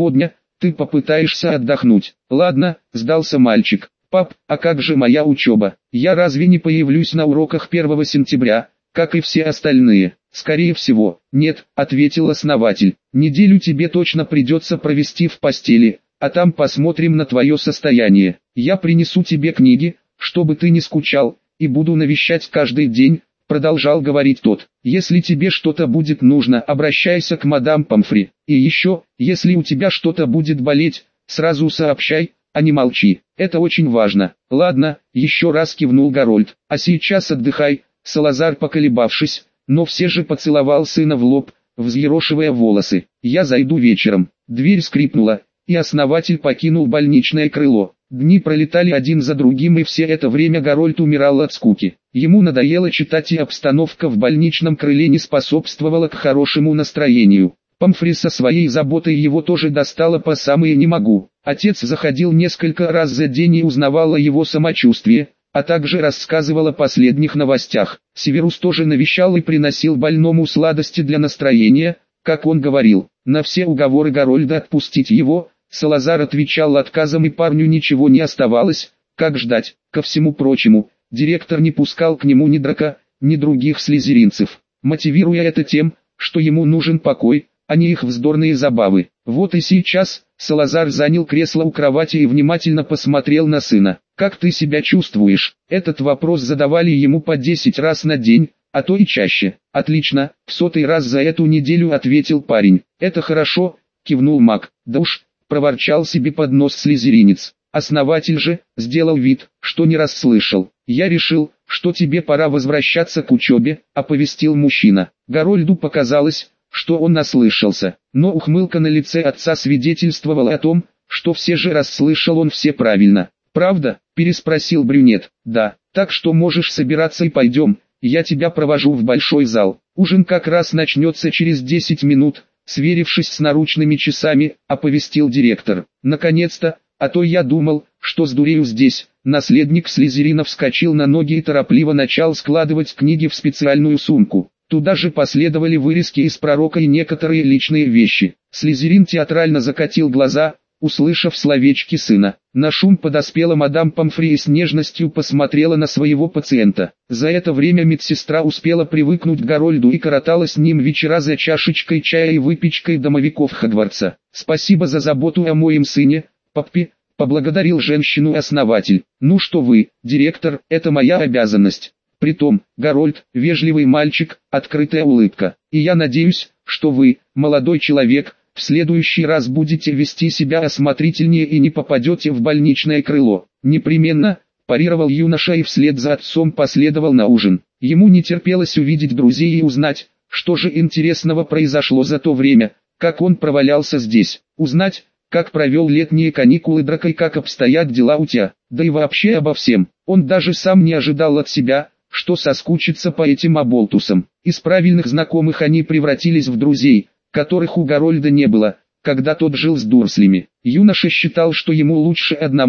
ты попытаешься отдохнуть». «Ладно», — сдался мальчик. «Пап, а как же моя учеба? Я разве не появлюсь на уроках 1 сентября, как и все остальные?» «Скорее всего, нет», — ответил основатель. «Неделю тебе точно придется провести в постели, а там посмотрим на твое состояние. Я принесу тебе книги, чтобы ты не скучал, и буду навещать каждый день», — продолжал говорить тот. «Если тебе что-то будет нужно, обращайся к мадам Помфри. И еще, если у тебя что-то будет болеть, сразу сообщай, а не молчи. Это очень важно». «Ладно», — еще раз кивнул Гарольд. «А сейчас отдыхай». Салазар, поколебавшись, но все же поцеловал сына в лоб, взъерошивая волосы. «Я зайду вечером». Дверь скрипнула, и основатель покинул больничное крыло. Дни пролетали один за другим, и все это время Гарольд умирал от скуки. Ему надоело читать, и обстановка в больничном крыле не способствовала к хорошему настроению. Помфри со своей заботой его тоже достала по самые «не могу». Отец заходил несколько раз за день и узнавал о его самочувствии, а также рассказывал о последних новостях. Северус тоже навещал и приносил больному сладости для настроения, как он говорил. На все уговоры Гарольда отпустить его, Салазар отвечал отказом, и парню ничего не оставалось, как ждать. Ко всему прочему, директор не пускал к нему ни Драка, ни других слизеринцев, мотивируя это тем, что ему нужен покой, а не их вздорные забавы. Вот и сейчас Салазар занял кресло у кровати и внимательно посмотрел на сына. «Как ты себя чувствуешь?» Этот вопрос задавали ему по 10 раз на день, а то и чаще. «Отлично», — в 100-й раз за эту неделю ответил парень. «Это хорошо», — кивнул маг. «Да уж», — проворчал себе под нос слизеринец. Основатель же сделал вид, что не расслышал. «Я решил, что тебе пора возвращаться к учебе», — оповестил мужчина. Гарольду показалось, что он наслышался, но ухмылка на лице отца свидетельствовала о том, что все же расслышал он все правильно. «Правда?» — переспросил брюнет. «Да, так что можешь собираться и пойдем, я тебя провожу в большой зал. Ужин как раз начнется через 10 минут», — сверившись с наручными часами, оповестил директор. «Наконец-то, а то я думал, что сдурею здесь». Наследник Слизерина вскочил на ноги и торопливо начал складывать книги в специальную сумку. Туда же последовали вырезки из пророка и некоторые личные вещи. Слизерин театрально закатил глаза, услышав словечки сына. На шум подоспела мадам Помфри и с нежностью посмотрела на своего пациента. За это время медсестра успела привыкнуть к Гарольду и коротала с ним вечера за чашечкой чая и выпечкой домовиков Хогвартса. «Спасибо за заботу о моем сыне, паппи», — поблагодарил женщину основатель. «Ну что вы, директор, это моя обязанность». Притом, Гарольд, вежливый мальчик, открытая улыбка. «И я надеюсь, что вы, молодой человек, в следующий раз будете вести себя осмотрительнее и не попадете в больничное крыло». «Непременно», – парировал юноша и вслед за отцом последовал на ужин. Ему не терпелось увидеть друзей и узнать, что же интересного произошло за то время, как он провалялся здесь. Узнать, как провел летние каникулы Драко и как обстоят дела у тебя, да и вообще обо всем. Он даже сам не ожидал от себя, что соскучится по этим оболтусам. Из правильных знакомых они превратились в друзей, которых у Гарольда не было, когда тот жил с Дурслями. Юноша считал, что ему лучше одному,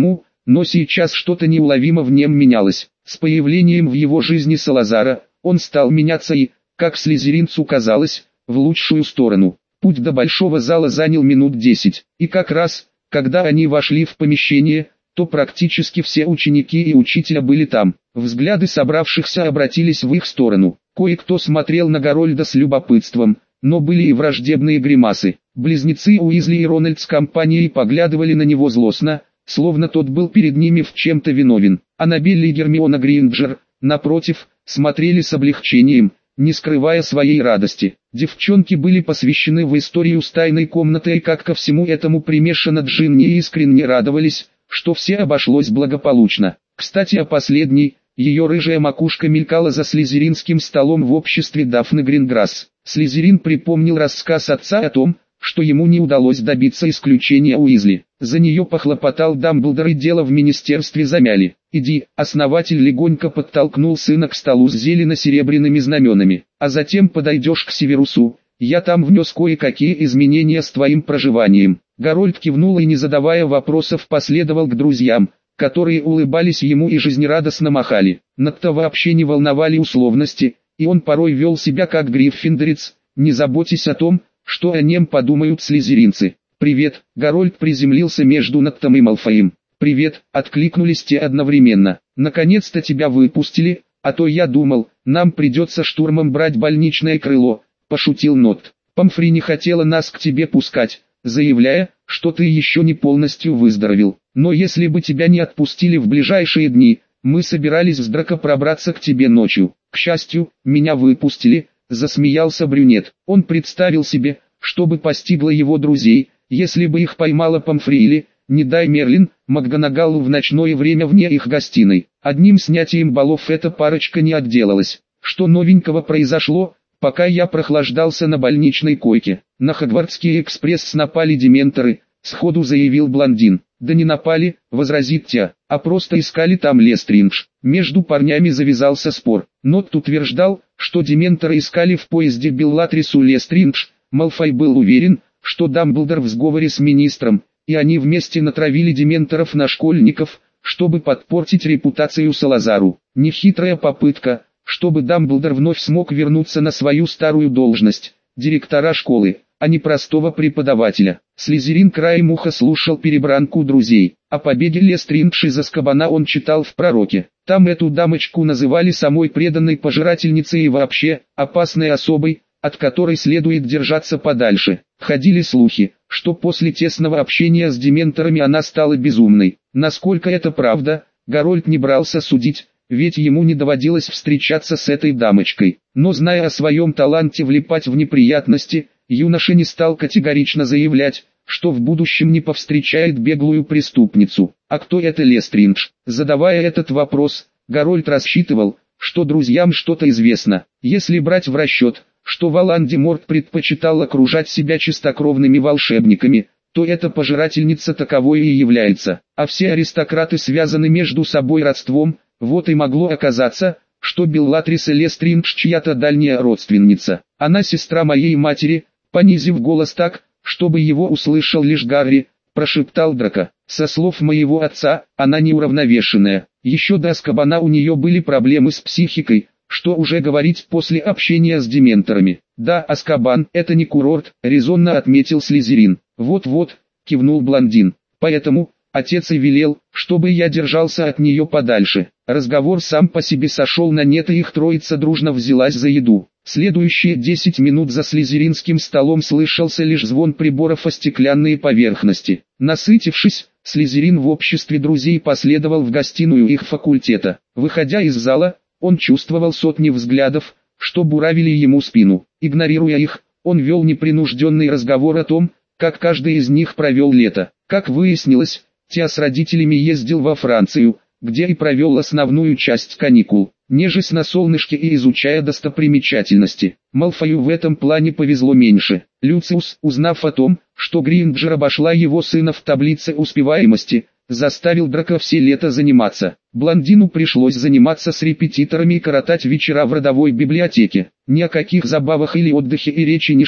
но сейчас что-то неуловимо в нем менялось. С появлением в его жизни Салазара, он стал меняться и, как слизеринцу казалось, в лучшую сторону. Путь до большого зала занял минут 10, и как раз, когда они вошли в помещение, то практически все ученики и учителя были там. Взгляды собравшихся обратились в их сторону. Кое-кто смотрел на Гарольда с любопытством, но были и враждебные гримасы. Близнецы Уизли и Рональд с компанией поглядывали на него злостно, словно тот был перед ними в чем-то виновен. Аннабель и Гермиона Грейнджер, напротив, смотрели с облегчением, не скрывая своей радости. Девчонки были посвящены в историю с тайной комнатой, и как ко всему этому примешана Джинни, и искренне радовались, что все обошлось благополучно. Кстати, о последней, ее рыжая макушка мелькала за слизеринским столом в обществе Дафны Гринграсс. Слизерин припомнил рассказ отца о том, что ему не удалось добиться исключения Уизли. За нее похлопотал Дамблдор, и дело в министерстве замяли. «Иди», основатель легонько подтолкнул сына к столу с зелено-серебряными знаменами. «А затем подойдешь к Северусу, я там внес кое-какие изменения с твоим проживанием». Гарольд кивнул и, не задавая вопросов, последовал к друзьям, которые улыбались ему и жизнерадостно махали. Надто вообще не волновали условности, и он порой вел себя как гриффиндорец, не заботясь о том, что о нем подумают слизеринцы. «Привет», Гарольд приземлился между Наттом и Малфоем. «Привет», откликнулись те одновременно. «Наконец-то тебя выпустили, а то я думал, нам придется штурмом брать больничное крыло», пошутил Нотт. «Помфри не хотела нас к тебе пускать, заявляя, что ты еще не полностью выздоровел. Но если бы тебя не отпустили в ближайшие дни, мы собирались с Драко пробраться к тебе ночью. К счастью, меня выпустили», засмеялся брюнет. Он представил себе, что бы постигло его друзей, если бы их поймала Помфри или, не дай Мерлин, МакГонагалл в ночное время вне их гостиной. Одним снятием баллов эта парочка не отделалась. «Что новенького произошло, пока я прохлаждался на больничной койке? На Хогвартский экспресс напали дементоры», сходу заявил блондин. «Да не напали», возразит Тя, «а просто искали там Лестридж». Между парнями завязался спор. Нотт утверждал, что дементоры искали в поезде Беллатрису Лестридж. Малфой был уверен, что Дамблдор в сговоре с министром, и они вместе натравили дементоров на школьников, чтобы подпортить репутацию Салазару. Нехитрая попытка, чтобы Дамблдор вновь смог вернуться на свою старую должность, директора школы, а не простого преподавателя. Слизерин краем уха слушал перебранку друзей. О побеге Лестридж из Азкабана он читал в «Пророке». Там эту дамочку называли самой преданной пожирательницей и вообще опасной особой, от которой следует держаться подальше. Ходили слухи, что после тесного общения с дементорами она стала безумной. Насколько это правда, Гарольд не брался судить, ведь ему не доводилось встречаться с этой дамочкой. Но зная о своем таланте влипать в неприятности, юноша не стал категорично заявлять, что в будущем не повстречает беглую преступницу. А кто это Лестридж? Задавая этот вопрос, Гарольд рассчитывал, что друзьям что-то известно. Если брать в расчет, что Волан-де-Морт предпочитал окружать себя чистокровными волшебниками, то эта пожирательница таковой и является. А все аристократы связаны между собой родством, вот и могло оказаться, что Беллатрис Лестридж чья-то дальняя родственница. Она сестра моей матери, понизив голос так, чтобы его услышал лишь Гарри, прошептал Драко. Со слов моего отца, она неуравновешенная. Еще до Азкабана у нее были проблемы с психикой, что уже говорить после общения с дементорами. Да, Азкабан — это не курорт, резонно отметил Слизерин. Вот-вот, кивнул блондин. Поэтому, отец и велел, чтобы я держался от нее подальше. Разговор сам по себе сошел на нет, и их троица дружно взялась за еду. Следующие 10 минут за слизеринским столом слышался лишь звон приборов о стеклянные поверхности. Насытившись, Слизерин в обществе друзей последовал в гостиную их факультета. Выходя из зала, он чувствовал сотни взглядов, что буравили ему спину. Игнорируя их, он вел непринужденный разговор о том, как каждый из них провел лето. Как выяснилось, Тя с родителями ездил во Францию, где и провел основную часть каникул, нежесть на солнышке и изучая достопримечательности. Малфою в этом плане повезло меньше. Люциус, узнав о том, что Гринджер обошла его сына в таблице успеваемости, заставил Драко все лето заниматься. Блондину пришлось заниматься с репетиторами и коротать вечера в родовой библиотеке. Ни о каких забавах или отдыхе и речи не шло.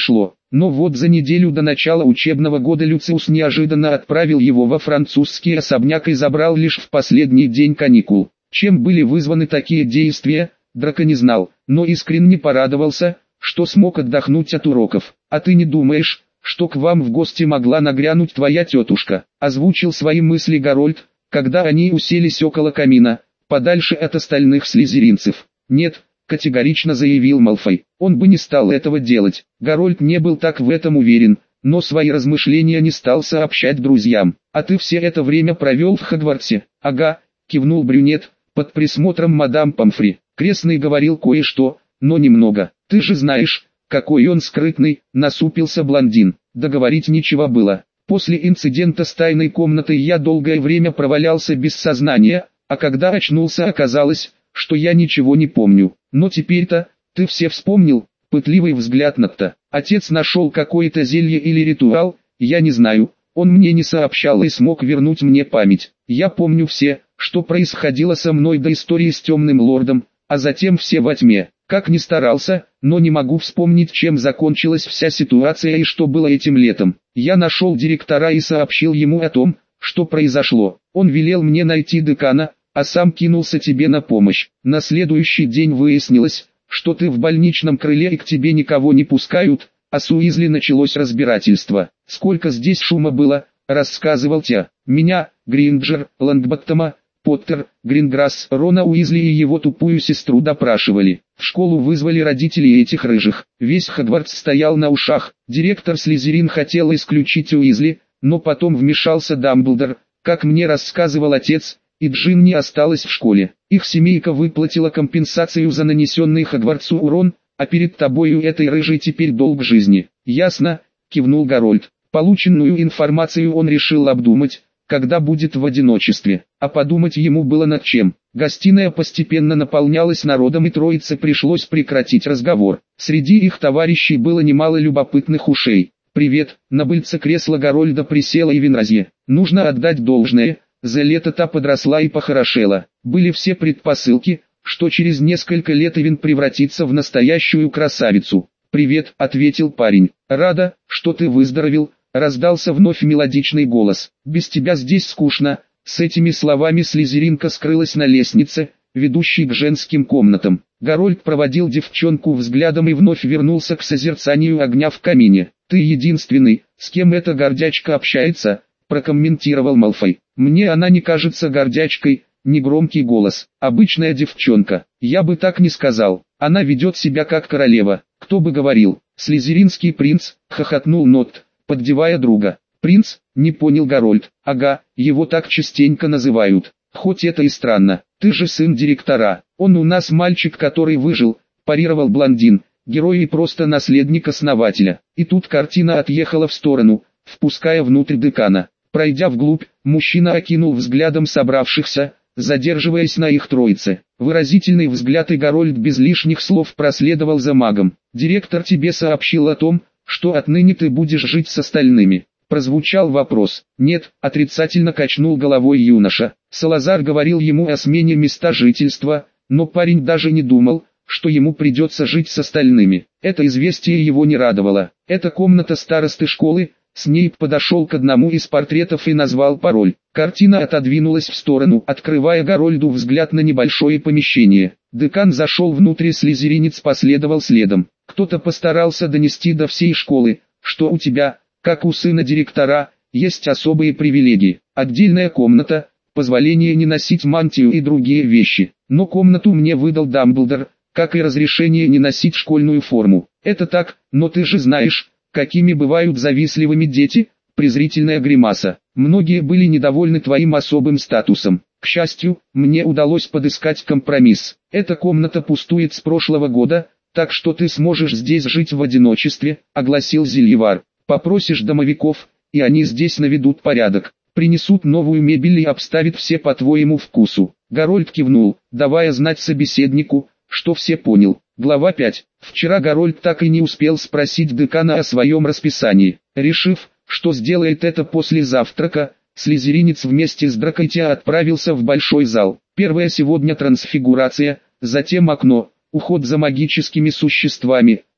Но вот за неделю до начала учебного года Люциус неожиданно отправил его во французский особняк и забрал лишь в последний день каникул. Чем были вызваны такие действия, Драко не знал, но искренне порадовался, что смог отдохнуть от уроков. «А ты не думаешь, что к вам в гости могла нагрянуть твоя тетушка?» — озвучил свои мысли Гарольд, когда они уселись около камина, подальше от остальных слизеринцев. «Нет», — категорично заявил Малфой, — «он бы не стал этого делать». Гарольд не был так в этом уверен, но свои размышления не стал сообщать друзьям. «А ты все это время провел в Хогвартсе?» «Ага», — кивнул брюнет, — «под присмотром мадам Помфри». Крестный говорил кое-что, но немного. «Ты же знаешь, какой он скрытный», — насупился блондин. Договорить нечего было. «После инцидента с тайной комнатой я долгое время провалялся без сознания, а когда очнулся, оказалось, что я ничего не помню. Но теперь-то, ты все вспомнил?» Пытливый взгляд Натта. «Отец нашел какое-то зелье или ритуал, я не знаю, он мне не сообщал и смог вернуть мне память. Я помню все, что происходило со мной до истории с Темным Лордом, а затем все во тьме. Как ни старался, но не могу вспомнить, чем закончилась вся ситуация и что было этим летом. Я нашел директора и сообщил ему о том, что произошло. Он велел мне найти декана, а сам кинулся тебе на помощь. На следующий день выяснилось, что ты в больничном крыле и к тебе никого не пускают, а с Уизли началось разбирательство. Сколько здесь шума было, рассказывал Тя. Меня, Гринджер, Лонгботтома, Поттер, Гринграсс, Рона Уизли и его тупую сестру допрашивали. В школу вызвали родителей этих рыжих. Весь Хогвартс стоял на ушах. Директор Слизерин хотел исключить Уизли, но потом вмешался Дамблдор, как мне рассказывал отец, и Джинни осталась в школе. Их семейка выплатила компенсацию за нанесенный Хогвартсу урон, а перед тобою этой рыжей теперь долг жизни. «Ясно», — кивнул Гарольд. Полученную информацию он решил обдумать, когда будет в одиночестве, а подумать ему было над чем. Гостиная постепенно наполнялась народом, и троице пришлось прекратить разговор. Среди их товарищей было немало любопытных ушей. «Привет», — на быльце кресла Гарольда присела Ивенразье. Нужно отдать должное, за лето та подросла и похорошела. Были все предпосылки, что через несколько лет Ивен превратится в настоящую красавицу. «Привет», — ответил парень. «Рада, что ты выздоровел», — раздался вновь мелодичный голос. «Без тебя здесь скучно». С этими словами слизеринка скрылась на лестнице, ведущей к женским комнатам. Гарольд проводил девчонку взглядом и вновь вернулся к созерцанию огня в камине. «Ты единственный, с кем эта гордячка общается», — прокомментировал Малфой. «Мне она не кажется гордячкой», — негромкий голос. «Обычная девчонка». «Я бы так не сказал. Она ведет себя как королева». «Кто бы говорил?» «Слизеринский принц», — хохотнул Нот, поддевая друга. «Принц?» — не понял Гарольд. «Ага, его так частенько называют. Хоть это и странно. Ты же сын директора. Он у нас мальчик, который выжил», — парировал блондин. «Герой и просто наследник основателя». И тут картина отъехала в сторону, впуская внутрь декана. Пройдя вглубь, мужчина окинул взглядом собравшихся, задерживаясь на их троице. Выразительный взгляд, и Гарольд без лишних слов проследовал за магом. «Директор тебе сообщил о том, что отныне ты будешь жить с остальными?» Прозвучал вопрос. «Нет», — отрицательно качнул головой юноша. Салазар говорил ему о смене места жительства, но парень даже не думал, что ему придется жить с остальными. Это известие его не радовало. «Это комната старосты школы». Снейп подошел к одному из портретов и назвал пароль. Картина отодвинулась в сторону, открывая Гарольду взгляд на небольшое помещение. Декан зашел внутрь, слизеринец последовал следом. Кто-то постарался донести до всей школы, что у тебя, как у сына директора, есть особые привилегии. Отдельная комната, позволение не носить мантию и другие вещи. Но комнату мне выдал Дамблдор, как и разрешение не носить школьную форму. Это так, но ты же знаешь, какими бывают завистливыми дети, презрительная гримаса. Многие были недовольны твоим особым статусом. К счастью, мне удалось подыскать компромисс. Эта комната пустует с прошлого года, так что ты сможешь здесь жить в одиночестве, огласил Зельевар. Попросишь домовиков, и они здесь наведут порядок. Принесут новую мебель и обставят все по твоему вкусу. Гарольд кивнул, давая знать собеседнику, что все понял. Глава 5. Вчера Гарольд так и не успел спросить декана о своем расписании. Решив, что сделает это после завтрака, слизеринец вместе с Дракойтиа отправился в большой зал. Первая сегодня трансфигурация, затем окно, уход за магическими существами,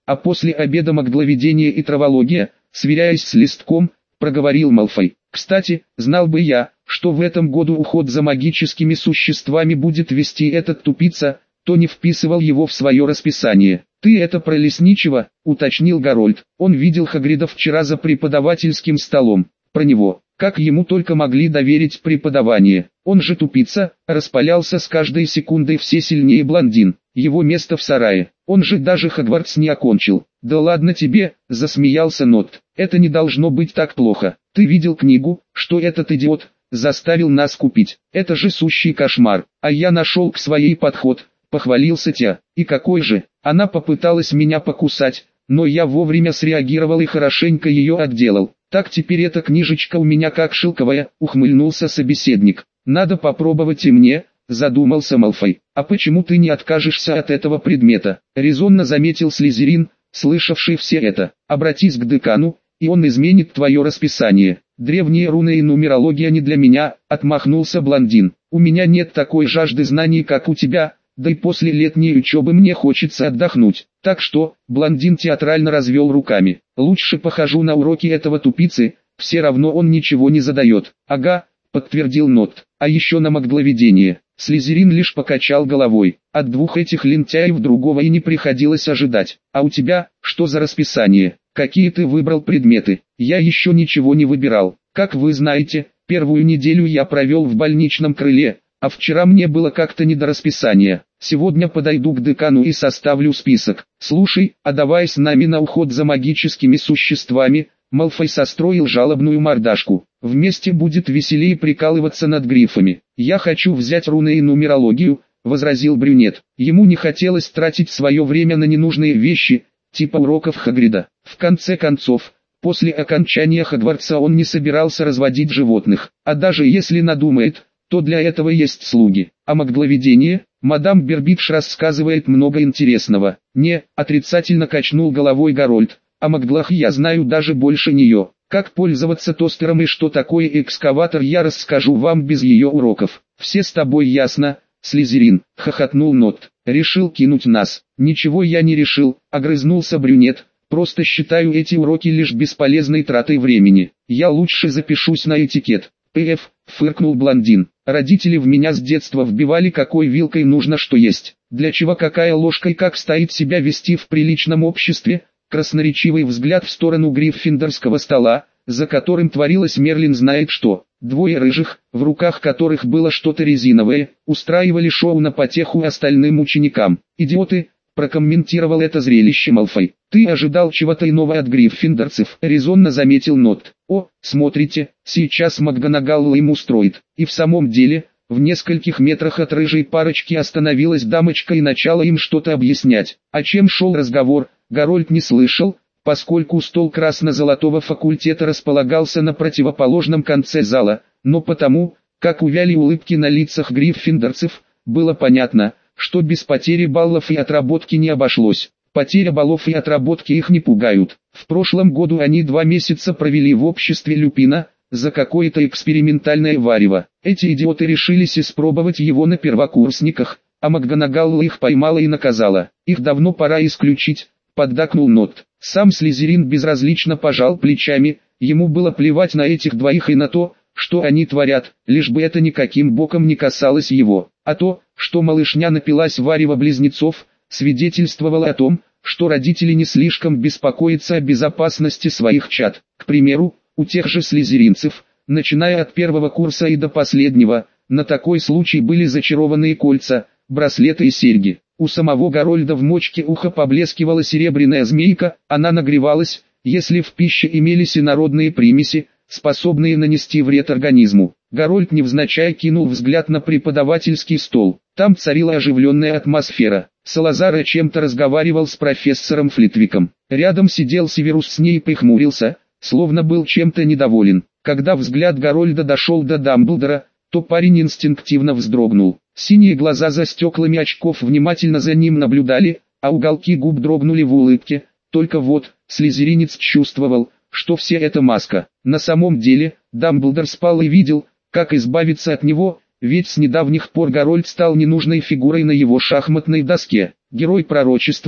а после обеда магловедение и травология, сверяясь с листком, проговорил Малфой. Кстати, знал бы я, что в этом году уход за магическими существами будет вести этот тупица, то не вписывал его в свое расписание. «Ты это про лесничего?» — уточнил Гарольд. Он видел Хагрида вчера за преподавательским столом. Про него, как ему только могли доверить преподавание. Он же тупица, распалялся с каждой секундой все сильнее блондин. Его место в сарае. Он же даже Хогвартс не окончил. «Да ладно тебе», — засмеялся Нотт. «Это не должно быть так плохо. Ты видел книгу, что этот идиот заставил нас купить? Это же сущий кошмар. А я нашел к своей подход», — похвалился Тя. «И какой же?» Она попыталась меня покусать, но я вовремя среагировал и хорошенько ее отделал. «Так теперь эта книжечка у меня как шелковая», — ухмыльнулся собеседник. «Надо попробовать и мне», — задумался Малфой. «А почему ты не откажешься от этого предмета?» — резонно заметил Слизерин, слышавший все это. «Обратись к декану, и он изменит твое расписание». «Древние руны и нумерология не для меня», — отмахнулся блондин. «У меня нет такой жажды знаний, как у тебя, да и после летней учебы мне хочется отдохнуть. Так что», — блондин театрально развел руками, «лучше похожу на уроки этого тупицы, все равно он ничего не задает». «Ага», — подтвердил Нотт. «А еще на магловедение». Слизерин лишь покачал головой. От двух этих лентяев другого и не приходилось ожидать. «А у тебя, что за расписание? Какие ты выбрал предметы?» «Я еще ничего не выбирал. Как вы знаете, первую неделю я провел в больничном крыле, а вчера мне было как-то не до расписания. Сегодня подойду к декану и составлю список. Слушай, а давай с нами на уход за магическими существами». Малфой состроил жалобную мордашку. «Вместе будет веселее прикалываться над грифами». «Я хочу взять руны и нумерологию», — возразил брюнет. Ему не хотелось тратить свое время на ненужные вещи, типа уроков Хагрида. В конце концов, после окончания Хогвартса он не собирался разводить животных. А даже если надумает, то для этого есть слуги. А магловедение? Мадам Бербидж рассказывает много интересного. «Не», — отрицательно качнул головой Гарольд. «О маглах я знаю даже больше нее. Как пользоваться тостером и что такое экскаватор я расскажу вам без ее уроков». «Все с тобой ясно, Слизерин», — хохотнул Нотт. «Решил кинуть нас». «Ничего я не решил», — огрызнулся брюнет. «Просто считаю эти уроки лишь бесполезной тратой времени. Я лучше запишусь на этикет». «П.Ф.», — фыркнул блондин. «Родители в меня с детства вбивали, какой вилкой нужно что есть. Для чего какая ложкой как стоит себя вести в приличном обществе». Красноречивый взгляд в сторону гриффиндорского стола, за которым творилось Мерлин знает что. Двое рыжих, в руках которых было что-то резиновое, устраивали шоу на потеху остальным ученикам. «Идиоты», — прокомментировал это зрелище Малфой. «Ты ожидал чего-то иного от гриффиндорцев», — резонно заметил Нотт. «О, смотрите, сейчас МакГонагалл им устроит». И в самом деле, в нескольких метрах от рыжей парочки остановилась дамочка и начала им что-то объяснять. О чем шел разговор, Гарольд не слышал, поскольку стол красно-золотого факультета располагался на противоположном конце зала, но потому, как увяли улыбки на лицах гриффиндорцев, было понятно, что без потери баллов и отработки не обошлось. Потеря баллов и отработки их не пугают. В прошлом году они 2 месяца провели в обществе Люпина, за какое-то экспериментальное варево. Эти идиоты решились испробовать его на первокурсниках, а МакГонагалл их поймала и наказала. «Их давно пора исключить», — поддакнул Нотт. Сам Слизерин безразлично пожал плечами, ему было плевать на этих двоих и на то, что они творят, лишь бы это никаким боком не касалось его. А то, что малышня напилась варева близнецов, свидетельствовало о том, что родители не слишком беспокоятся о безопасности своих чад. К примеру, у тех же слизеринцев, начиная от первого курса и до последнего, на такой случай были зачарованные кольца, браслеты и серьги. У самого Гарольда в мочке уха поблескивала серебряная змейка, она нагревалась, если в пище имелись инородные примеси, способные нанести вред организму. Гарольд невзначай кинул взгляд на преподавательский стол. Там царила оживленная атмосфера. Салазар чем-то разговаривал с профессором Флитвиком. Рядом сидел Северус Снейп и хмурился, словно был чем-то недоволен. Когда взгляд Гарольда дошел до Дамблдора, то парень инстинктивно вздрогнул. Синие глаза за стеклами очков внимательно за ним наблюдали, а уголки губ дрогнули в улыбке. Только вот, слизеринец чувствовал, что все это маска. На самом деле, Дамблдор спал и видел, как избавиться от него, ведь с недавних пор Гарольд стал ненужной фигурой на его шахматной доске. Герой пророчества,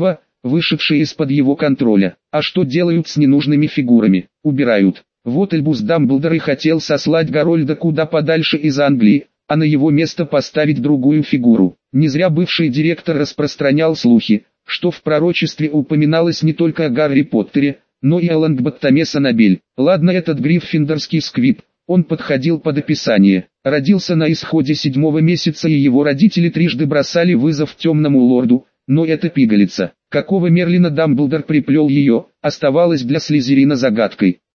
вышедшие из-под его контроля. А что делают с ненужными фигурами? Убирают. Вот Альбус Дамблдор и хотел сослать Гарольда куда подальше из Англии, а на его место поставить другую фигуру. Не зря бывший директор распространял слухи, что в пророчестве упоминалось не только о Гарри Поттере, но и о Лонгботтоме Санабель. Ладно, этот гриффиндорский сквиб, он подходил под описание. Родился на исходе 7-го месяца, и его родители трижды бросали вызов темному лорду, но это пигалица. Какого Мерлина Дамблдор приплел ее, оставалось для Слизерина загадкой.